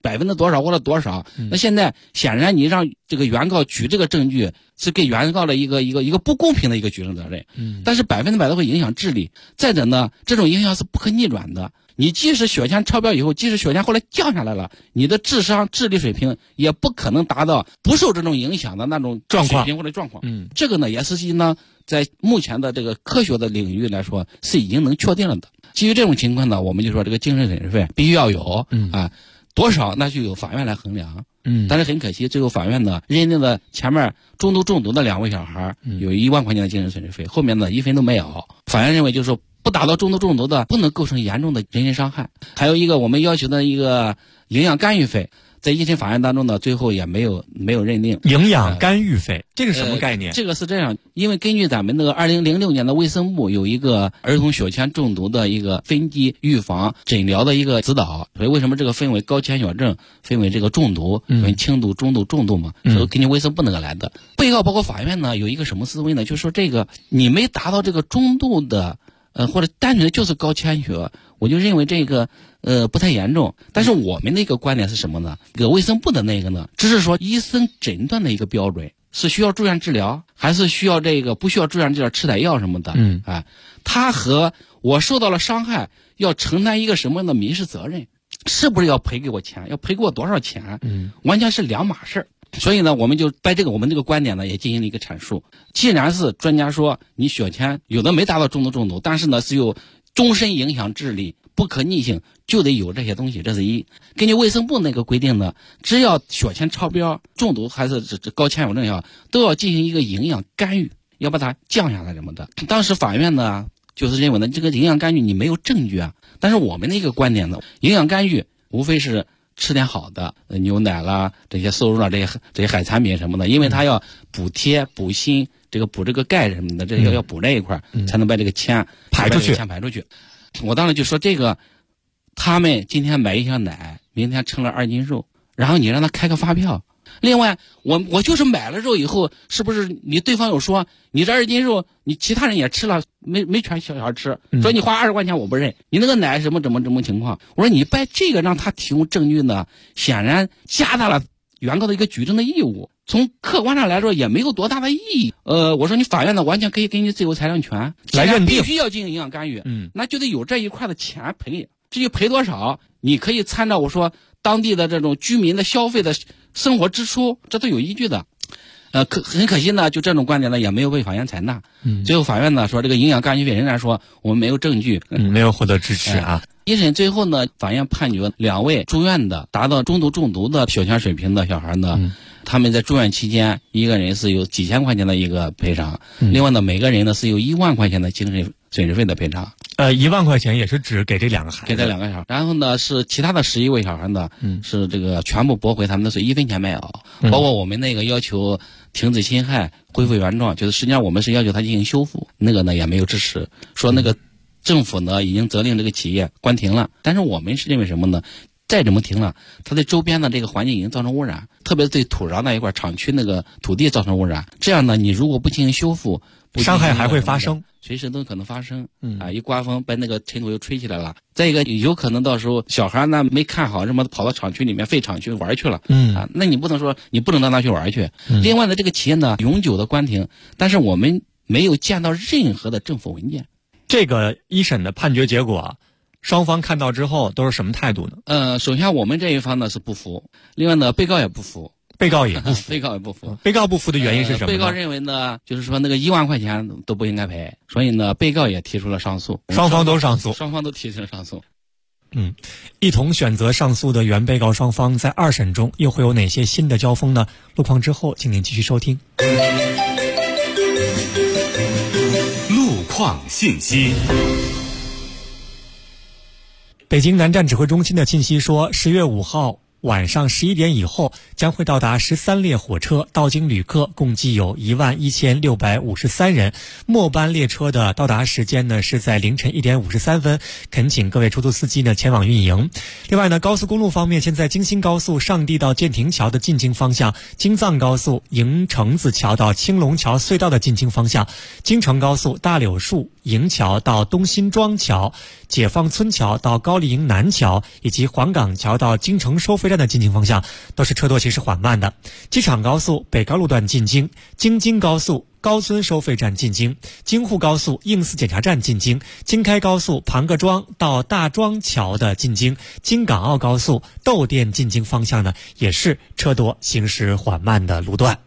多少或者多少。那现在显然你让这个原告举这个证据，是给原告的一个不公平的一个举证责任。但是100%的会影响智力。再者呢，这种影响是不可逆转的。你即使血铅超标以后，即使血铅后来降下来了，你的智力水平也不可能达到不受这种影响的那种水平或者状况。这个呢也是呢，在目前的这个科学的领域来说是已经能确定了的。基于这种情况呢，我们就说这个精神损失费必须要有多少那就由法院来衡量。但是很可惜，最后法院呢认定了前面中度中毒的2位小孩有1万块钱的精神损失费，后面呢1分都没有。法院认为就是说不达到中度中毒的不能构成严重的人身伤害。还有一个我们要求的一个营养干预费，在一审法院当中呢，最后也没有认定。 营养干预费这个什么概念？ 这个是这样，因为根据咱们那个2006年的卫生部有一个儿童血铅中毒的一个分级预防诊疗的一个指导，所以为什么这个分为高铅血症，分为这个中毒，分轻度、中度、重度嘛，是根据卫生部那个来的。被告包括法院呢有一个什么思维呢？就是说这个你没达到这个中度的或者单纯的就是高铅血，我就认为这个不太严重。但是我们的一个观点是什么呢？这个卫生部的那个呢，只是说医生诊断的一个标准，是需要住院治疗，还是需要这个不需要住院治疗吃点药什么的。他和我受到了伤害要承担一个什么样的民事责任，是不是要赔给我钱，要赔给我多少钱，完全是两码事。所以呢，我们就把我们这个观点呢也进行了一个阐述。既然是专家说你血铅有的没达到中度中毒，但是呢是有终身影响智力、不可逆性，就得有这些东西，这是一。根据卫生部那个规定呢，只要血铅超标、中毒还是高铅血症呀，都要进行一个营养干预，要把它降下来什么的。当时法院呢就是认为呢，这个营养干预你没有证据啊。但是我们的一个观点呢，营养干预无非是吃点好的牛奶啦，这些瘦肉啦，这些海产品什么的，因为它要补铁、补锌，补这个钙什么的，这要补这一块，才能把这个铅排出去。我当时就说这个，他们今天买一箱奶，明天称了2斤肉，然后你让他开个发票。另外，我就是买了肉以后，是不是你对方有说你这2斤肉，你其他人也吃了，没全小孩吃，说你花20块钱我不认，你那个奶怎么情况？我说你把这个让他提供证据呢，显然加大了原告的一个举证的义务，从客观上来说也没有多大的意义。我说你法院呢完全可以根据自由裁量权来认定，必须要进行营养干预，那就得有这一块的钱赔。至于赔多少，你可以参照我说当地的这种居民的消费的生活支出，这都有依据的。很可惜呢，就这种观点呢也没有被法院采纳。最后法院呢说这个营养干预费仍然说我们没有证据， 没有获得支持啊。 一审最后呢，法院判决2位住院的达到中度中毒的血铅水平的小孩呢，他们在住院期间，一个人是有几千块钱的一个赔偿，另外呢每个人呢是有1万块钱的精神损失费的赔偿。 1万块钱也是只给这2个孩子， 给这2个小孩。然后呢是其他的11位小孩呢，是这个全部驳回他们的税，1分钱没有。包括我们那个要求停止侵害、恢复原状，就是实际上我们是要求他进行修复，那个呢也没有支持，说那个政府呢已经责令这个企业关停了。但是我们是认为什么呢？再怎么停了，它对周边的这个环境已经造成污染，特别是对土壤那一块厂区那个土地造成污染。这样呢，你如果不进行修复， 伤害还会发生， 随时都可能发生。一刮风把那个尘土又吹起来了。再一个，有可能到时候小孩呢没看好，什么跑到厂区里面废厂区玩去了。那你不能说你不能让他去玩去。另外呢，这个企业呢永久的关停，但是我们没有见到任何的政府文件。 这个一审的判决结果，双方看到之后都是什么态度呢？ 首先我们这一方呢是不服，另外呢被告也不服。 被告也不服， 被告也不服。 被告不服的原因是什么呢？ 被告认为呢，就是说那个1万块钱都不应该赔，所以呢，被告也提出了上诉。 双方都上诉， 双方都提出了上诉。 一同选择上诉的原被告双方在2审中又会有哪些新的交锋呢？路况之后，请您继续收听。 路况信息。 北京南站指挥中心的信息说，10月5号晚上11点以后将会到达13列火车，到京旅客共计有11653人。末班列车的到达时间呢是在凌晨1点53分，恳请各位出租司机呢前往运营。另外呢，高速公路方面，现在京新高速上地到建亭桥的进京方向，京藏高速营城子桥到青龙桥隧道的进京方向，京承高速大柳树营桥到东辛庄桥、解放村桥到高丽营南桥，以及黄岗桥到京城收费站的进京方向都是车多行驶缓慢的。机场高速北高路段进京，京津高速高村收费站进京，京沪高速应四检查站进京，京开高速庞各庄到大庄桥的进京，京港澳高速窦店进京方向呢，也是车多行驶缓慢的路段。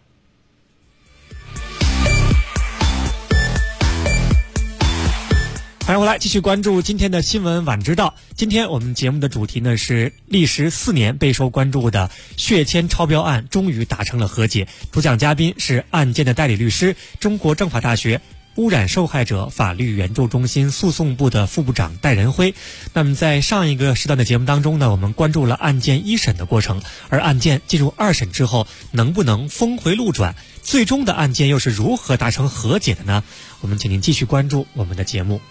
欢迎回来，继续关注今天的新闻晚知道。今天我们节目的主题呢是历时4年备受关注的血铅超标案终于达成了和解。主讲嘉宾是案件的代理律师，中国政法大学污染受害者法律援助中心诉讼部的副部长戴仁辉。那么在上一个时段的节目当中呢，我们关注了案件1审的过程，而案件进入2审之后能不能峰回路转，最终的案件又是如何达成和解的呢？我们请您继续关注我们的节目。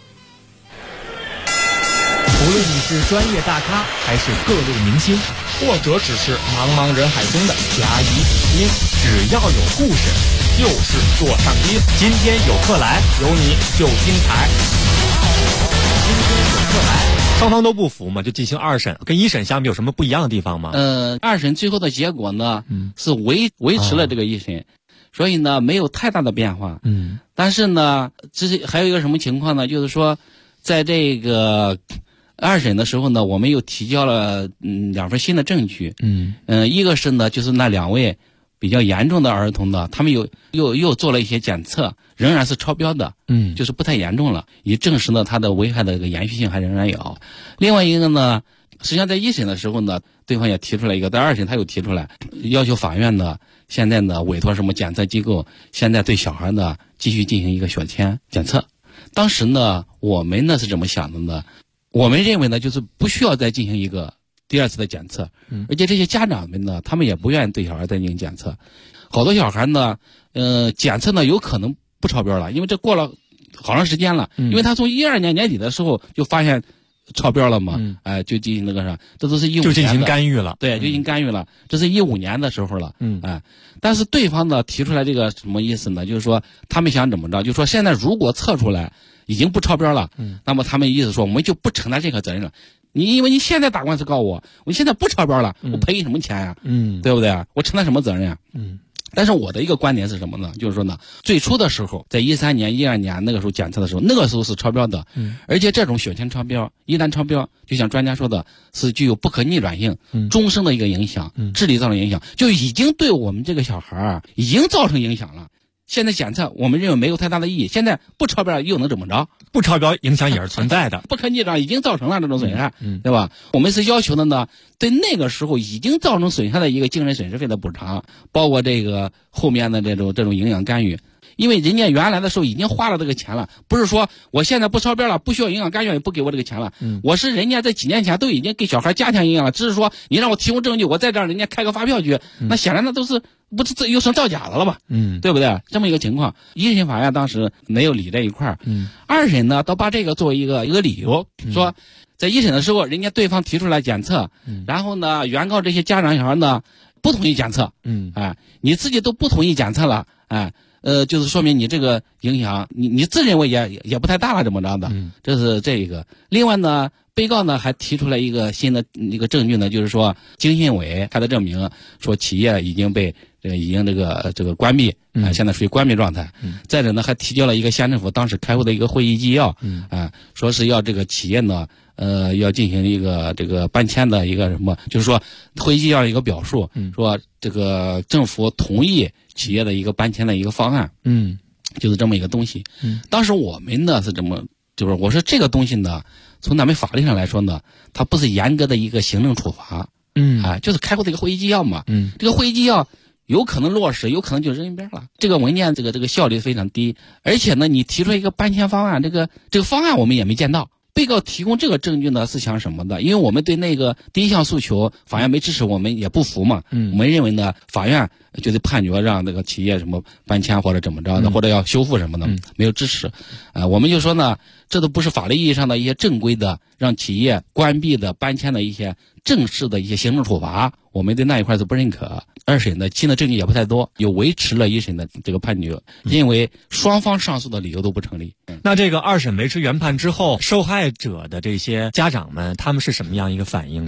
无论你是专业大咖还是各路明星，或者只是茫茫人海中的甲乙丙丁，只要有故事就是座上宾。今天有客来，有你就精彩。今天有客来， 双方都不服嘛，就进行2审，跟1审相比有什么不一样的地方吗 ？2审最后的结果呢，是维持了这个1审，所以呢没有太大的变化。但是呢，这是还有一个什么情况呢？就是说，在这个2审的时候呢，我们又提交了2份新的证据。一个是呢，就是那2位比较严重的儿童呢，他们又做了一些检测，仍然是超标的。就是不太严重了，以证实呢它的危害的这个延续性还仍然有。另外一个呢，实际上在1审的时候呢，对方也提出来一个，在2审他又提出来要求法院呢，现在呢委托什么检测机构，现在对小孩呢继续进行一个血铅检测。当时呢，我们呢是怎么想的呢？我们认为呢，就是不需要再进行一个第2次的检测，而且这些家长们呢，他们也不愿意对小孩再进行检测。好多小孩呢，检测呢有可能不超标了，因为这过了好长时间了，因为他从12年年底的时候就发现超标了嘛，就进行那个啥，这都是15年的， 就进行干预了， 对，就进行干预了，这是15年的时候了，但是对方呢提出来这个什么意思呢？就是说他们想怎么着？就是说现在如果测出来已经不超标了，那么他们意思说我们就不承担这个责任了。因为你现在打官司告我现在不超标了，我赔你什么钱呀？对不对啊？我承担什么责任呀？但是我的一个观点是什么呢？就是说呢，最初的时候，在13年、12年那个时候检测的时候，那个时候是超标的，而且这种血铅超标，一旦超标，就像专家说的，是具有不可逆转性，终生的一个影响，智力造成影响，就已经对我们这个小孩已经造成影响了。现在检测我们认为没有太大的意义，现在不超标又能怎么着？ 不超标影响也是存在的， 不可逆转已经造成了这种损害，对吧？我们是要求的呢，对那个时候已经造成损害的一个精神损失费的补偿，包括这个后面的这种营养干预。因为人家原来的时候已经花了这个钱了，不是说我现在不超标了，不需要营养干预也不给我这个钱了，我是人家在几年前都已经给小孩加强营养了，只是说你让我提供证据，我再让人家开个发票去，那显然那都是不是又成造假的了吧？对不对？这么一个情况，1审法院当时没有理这一块，2审呢都把这个作为一个理由，说在1审的时候，人家对方提出来检测，然后呢，原告这些家长小孩呢不同意检测，你自己都不同意检测了，就是说明你这个影响，你自认为也不太大了，这么着的，这是这一个。另外呢，被告呢还提出来一个新的一个证据呢，就是说经信委他的证明说企业已经被这个关闭，现在属于关闭状态。再者呢，还提交了一个县政府当时开会的一个会议纪要，说是要这个企业呢，要进行一个这个搬迁的一个什么，就是说会议纪要一个表述，说这个政府同意企业的一个搬迁的一个方案，就是这么一个东西。当时我们呢是这么，就是我说这个东西呢，从咱们法律上来说呢，它不是严格的一个行政处罚，就是开会的一个会议纪要嘛，这个会议纪要有可能落实，有可能就扔一边了。这个文件这个效率非常低，而且呢，你提出一个搬迁方案，这个方案我们也没见到。被告提供这个证据呢是想什么的？因为我们对那个第一项诉求，法院没支持，我们也不服嘛。我们认为呢，法院就是判决让这个企业什么搬迁或者怎么着的，或者要修复什么的，没有支持。我们就说呢，这都不是法律意义上的一些正规的让企业关闭的、搬迁的一些正式的一些行政处罚，我们对那一块是不认可。2审的新的证据也不太多，又维持了1审的这个判决，因为双方上诉的理由都不成立。 那这个2审维持原判之后，受害者的这些家长们，他们是什么样一个反应呢？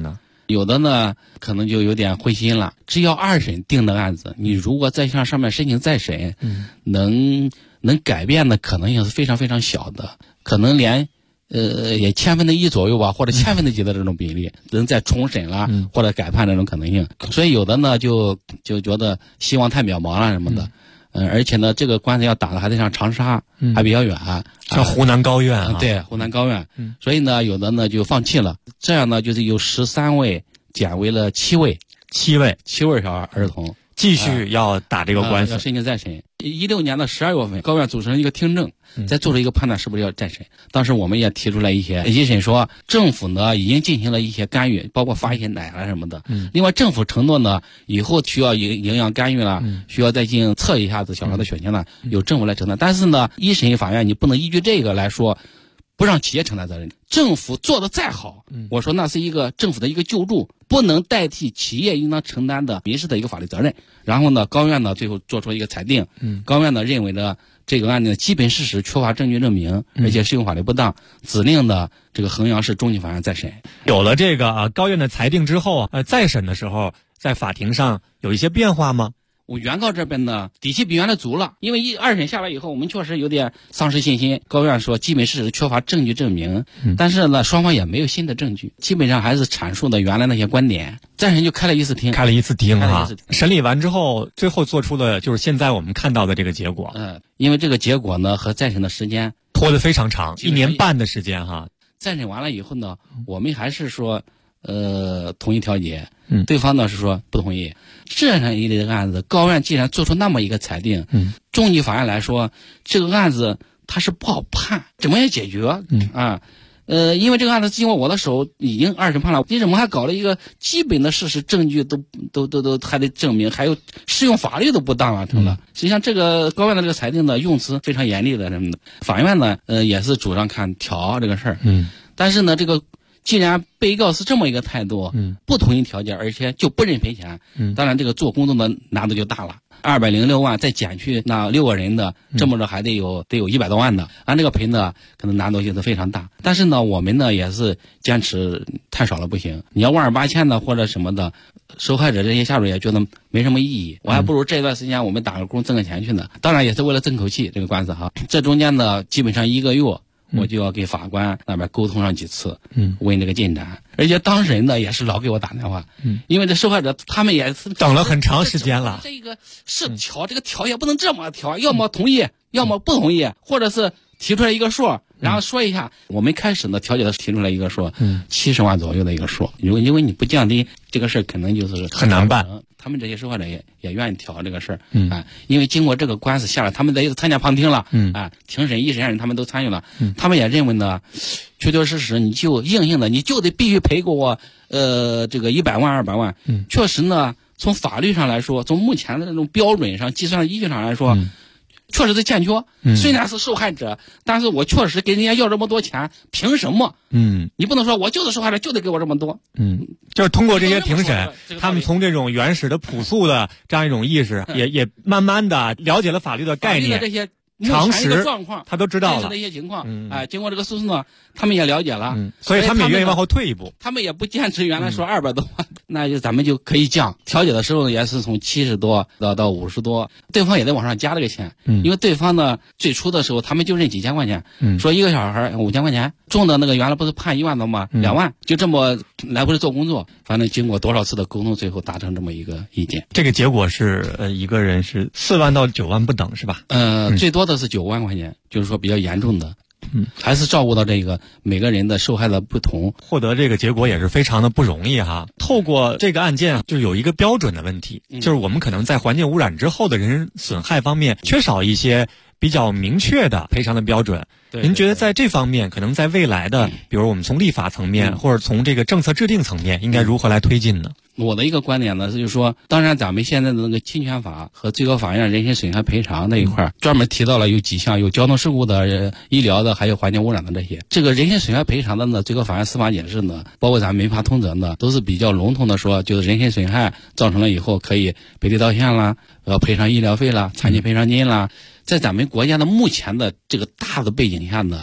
有的呢可能就有点灰心了。只要二审定的案子，你如果再向上面申请再审，能改变的可能性是非常非常小的，可能连也1/1000左右吧，或者1/1000几的这种比例，能再重审了或者改判这种可能性。所以有的呢就觉得希望太渺茫了什么的。而且呢，这个官司要打的还得上长沙，还比较远， 像湖南高院啊。 对，湖南高院。所以呢，有的呢就放弃了。这样呢，就是由13位减为了7位小儿童继续要打这个官司， 要申请再审。16年的12月份，高院组成了一个听证，再做出一个判断是不是要再审。当时我们也提出来一些一审说，政府呢已经进行了一些干预，包括发一些奶了什么的。另外，政府承诺呢，以后需要营养干预了，需要再进行测一下子小孩的血清了，由政府来承担。但是呢，一审法院你不能依据这个来说不让企业承担责任。政府做的再好，我说那是一个政府的一个救助，不能代替企业应当承担的民事的一个法律责任。然后呢，高院呢最后做出一个裁定，高院呢认为呢这个案件的基本事实缺乏证据证明，而且适用法律不当，指令的这个衡阳市中级法院再审。 有了这个高院的裁定之后，再审的时候，在法庭上有一些变化吗？ 我原告这边呢底气比原来足了，因为二审下来以后，我们确实有点丧失信心。高院说基本事实缺乏证据证明，但是呢双方也没有新的证据，基本上还是阐述的原来那些观点。再审就开了一次庭啊，审理完之后，最后做出了就是现在我们看到的这个结果。 因为这个结果呢和再审的时间拖得非常长，1年半的时间哈。 再审完了以后呢，我们还是说同意调解，对方呢是说不同意。这样一类的案子，高院既然做出那么一个裁定，中级法院来说，这个案子它是不好判，怎么样解决因为这个案子经过我的手已经2审判了，你怎么还搞了一个基本的事实证据都还得证明，还有适用法律都不当了，成了。实际上这个高院的这个裁定呢，用词非常严厉的什么的。法院呢也是主张看调这个事儿，但是呢这个既然被告是这么一个态度，不同意调解，而且就不认赔钱，当然这个做公众的难度就大了。206万再减去那6个人的，这么着还得有100多万的，按这个赔呢，可能难度性是非常大。但是呢，我们呢也是坚持太少了不行。你要18000的或者什么的，受害者这些下属也觉得没什么意义，我还不如这段时间我们打个工挣个钱去呢。当然也是为了争口气，这个官司哈。这中间呢，基本上1个月。我就要给法官那边沟通上几次，问这个进展，而且当事人呢也是老给我打电话，因为这受害者他们也是等了很长时间了。 这个是调，这个调也不能这么调，要么同意，要么不同意，或者是提出来一个数，然后说一下。我们开始呢调解的提出来一个数，70万左右的一个数。因为你不降低这个事儿，可能就是很难办。 他们这些受害者也愿意调这个事儿，因为经过这个官司下来，他们也参加旁听了，庭审、一审、二审他们都参与了，他们也认为呢，确确实实你就硬的，你就得必须赔给我，这个100万、200万，确实呢，从法律上来说，从目前的这种标准上、计算依据上来说。确实是欠缺，虽然是受害者，但是我确实给人家要这么多钱，凭什么？你不能说我就是受害者就得给我这么多。 就是通过这些庭审，他们从这种原始的朴素的这样一种意识，也慢慢的了解了法律的概念， 这些常识状况他都知道了的一些情况。经过这个诉讼呢，他们也了解了， 所以他们也愿意往后退一步。 他们也不坚持原来说200多万，那就咱们就可以降。调解的时候呢，也是从70多到50多，对方也得往上加这个钱，因为对方呢最初的时候他们就认几千块钱，说一个小孩5000块钱，重的那个原来不是判1万多吗？2万，就这么来回做工作，反正经过多少次的沟通，最后达成这么一个意见。 这个结果是一个人是4万到9万不等，是吧？ 最多的是9万块钱，就是说比较严重的。还是照顾到这个每个人的受害的不同， 获得这个结果也是非常的不容易哈。透过这个案件，就有一个标准的问题，就是我们可能在环境污染之后的人身损害方面缺少一些比较明确的赔偿的标准。您觉得在这方面，可能在未来的，比如我们从立法层面，或者从这个政策制定层面，应该如何来推进呢？ 我的一个观点呢，就是说，当然咱们现在的那个侵权法和最高法院人身损害赔偿那一块专门提到了有几项，有交通事故的、医疗的，还有环境污染的这些。这个人身损害赔偿的呢，最高法院司法解释呢，包括咱们民法通则呢，都是比较笼统的说，就是人身损害造成了以后可以赔礼道歉啦，赔偿医疗费啦，残疾赔偿金啦。在咱们国家的目前的这个大的背景下呢，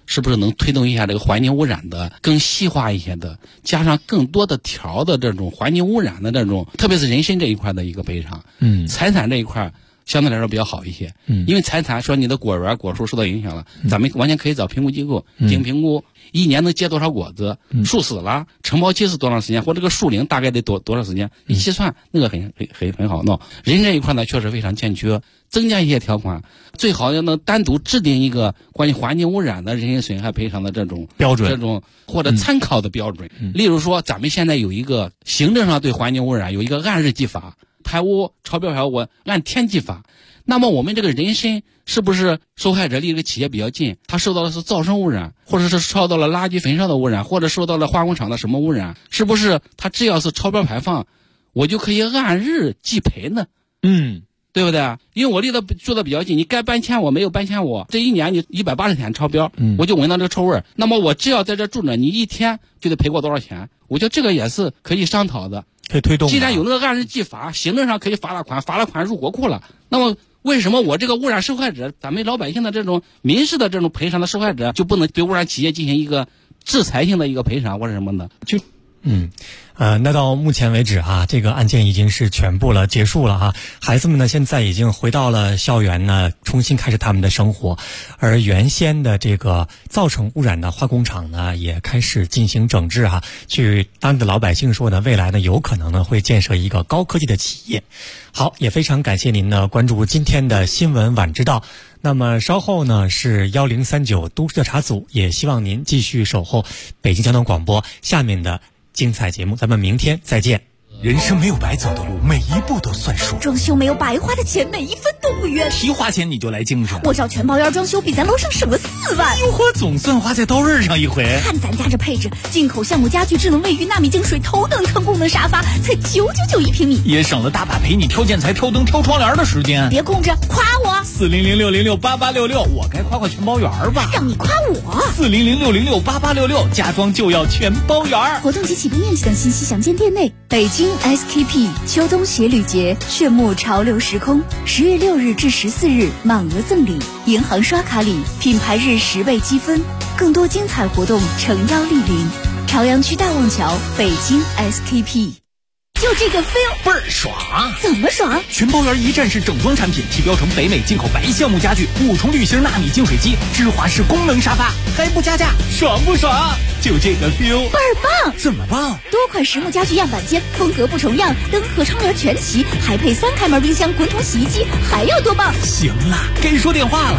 是不是能推动一下这个环境污染的更细化一些的，加上更多的条的这种环境污染的这种，特别是人身这一块的一个赔偿。财产这一块相对来说比较好一些。因为财产说你的果园果树受到影响了，咱们完全可以找评估机构进行评估，一年能结多少果子，树死了，承包期是多长时间，或者这个树龄大概得多长时间，一计算那个很好弄。人这一块呢确实非常欠缺，增加一些条款，最好要能单独制定一个关于环境污染的人身损害赔偿的这种标准， 这种或者参考的标准。例如说，咱们现在有一个行政上对环境污染有一个按日计罚，排污超标排污按天计罚。那么我们这个人身是不是受害者离这个企业比较近，他受到的是噪声污染，或者是受到了垃圾焚烧的污染，或者受到了化工厂的什么污染，是不是他只要是超标排放，我就可以按日计赔呢？对不对？因为我离他住的比较近，你该搬迁我没有搬迁我，这一年你180天超标，我就闻到这个臭味，那么我只要在这住着，你一天就得赔我多少钱？我觉得这个也是可以商讨的， 可以推动。 既然有那个按日计罚，行政上可以罚了款入国库了，那么为什么我这个污染受害者，咱们老百姓的这种民事的这种赔偿的受害者，就不能对污染企业进行一个制裁性的一个赔偿或者什么的？ 那到目前为止啊，这个案件已经是全部了，结束了啊。孩子们呢，现在已经回到了校园呢，重新开始他们的生活。而原先的这个造成污染的化工厂呢，也开始进行整治哈。据当地的老百姓说呢，未来呢，有可能呢会建设一个高科技的企业。好，也非常感谢您呢关注今天的新闻晚知道。那么稍后呢是1039都市调查组，也希望您继续守候北京交通广播下面的精彩节目，咱们明天再见。 人生没有白走的路，每一步都算数。 装修没有白花的钱，每一分都不冤。 提花钱你就来精神， 我找全包院装修比咱楼上省了4万。 哟呵，总算花在刀刃上一回。 看咱家这配置，进口橡木家具、智能卫浴、纳米净水、头等舱功能沙发，才999一平米， 也省了大把陪你挑建材、挑灯、挑窗帘的时间。 别空着，夸我 400-606-8866，我该夸全包园吧？ 让你夸我 400-606-8866，家装就要全包园。 活动及起步面积等信息详见店内。北京 SKP 秋冬鞋履节炫目潮流时空，10月6日至14日满额赠礼，银行刷卡礼，品牌日10倍积分，更多精彩活动诚邀莅临。朝阳区大望桥，北京 SKP。就这个 feel 倍儿爽！ 怎么爽？ 全包园一站式整装产品，提标成北美进口白橡木家具，5重滤芯纳米净水机，芝华士功能沙发，还不加价，爽不爽？就这个 feel 倍儿棒！ 怎么棒？ 多款实木家具样板间，风格不重样，灯和窗帘全齐，还配3开门冰箱、滚筒洗衣机，还要多棒？ 行了，该说电话了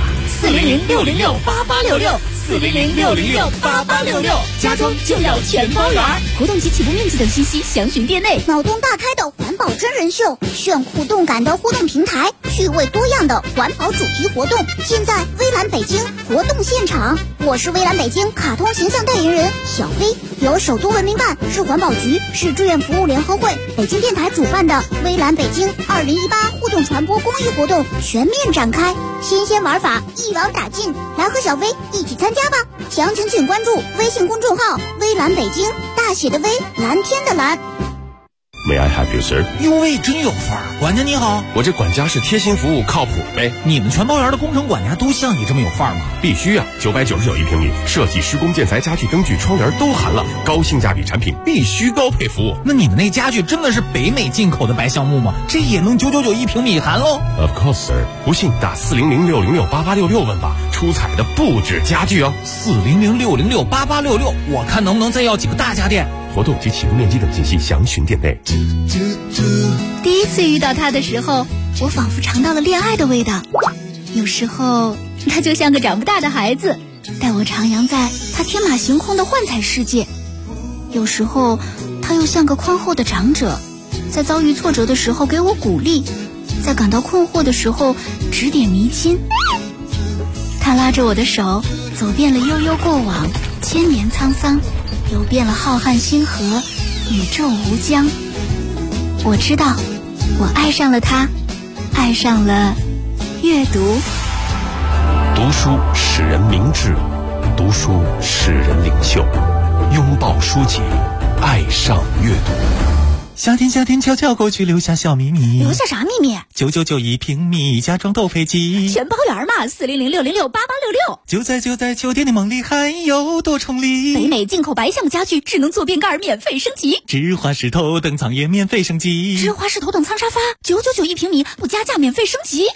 ，400-606-8866。400-606-8866，家装就要全包圆。活动及起步面积等信息详询店内。 脑洞大开的环保真人秀，炫酷动感的互动平台，趣味多样的环保主题活动，现在微蓝北京活动现场。我是微蓝北京卡通形象代言人小飞，由首都文明办、市环保局、市志愿服务联合会、北京电台主办的微蓝北京2018互动传播公益活动全面展开，新鲜玩法一网打尽，来和小飞一起参加吧！详情请关注微信公众号“微蓝北京”，大写的微，蓝天的蓝。 May I help you, sir？ 哟喂，真有范儿！管家你好， 我这管家是贴心服务，靠谱呗。 你们全包园的工程管家都像你这么有范儿吗？ 必须啊！999一平米，设计、施工、建材、家具、灯具、窗帘都含了，高性价比产品必须高配服务。 那你们那家具真的是北美进口的白橡木吗？这也能999一平米含喽 ？Of course, sir。不信打400-606-8866问吧，出彩的不止家具哦。 400-606-8866，我看能不能再要几个大家电。 活动及起步面积等信息详询店内。 第一次遇到他的时候，我仿佛尝到了恋爱的味道。有时候他就像个长不大的孩子，带我徜徉在他天马行空的幻彩世界；有时候他又像个宽厚的长者，在遭遇挫折的时候给我鼓励，在感到困惑的时候指点迷津。他拉着我的手，走遍了悠悠过往，千年沧桑，游遍了浩瀚星河，宇宙无疆。我知道，我爱上了他，爱上了阅读。 读书使人明智，读书使人领袖，拥抱书籍，爱上阅读。 夏天夏天悄悄过去，留下小秘密。 留下啥秘密 ？999一平米，家装都飞机。 全包圆嘛，400-606-8866。 就在酒店的梦里，还有多重礼。 北美进口白橡木家具，智能坐便盖免费升级。 芝华士头等舱也免费升级。 芝华士头等舱沙发999一平米，不加价免费升级。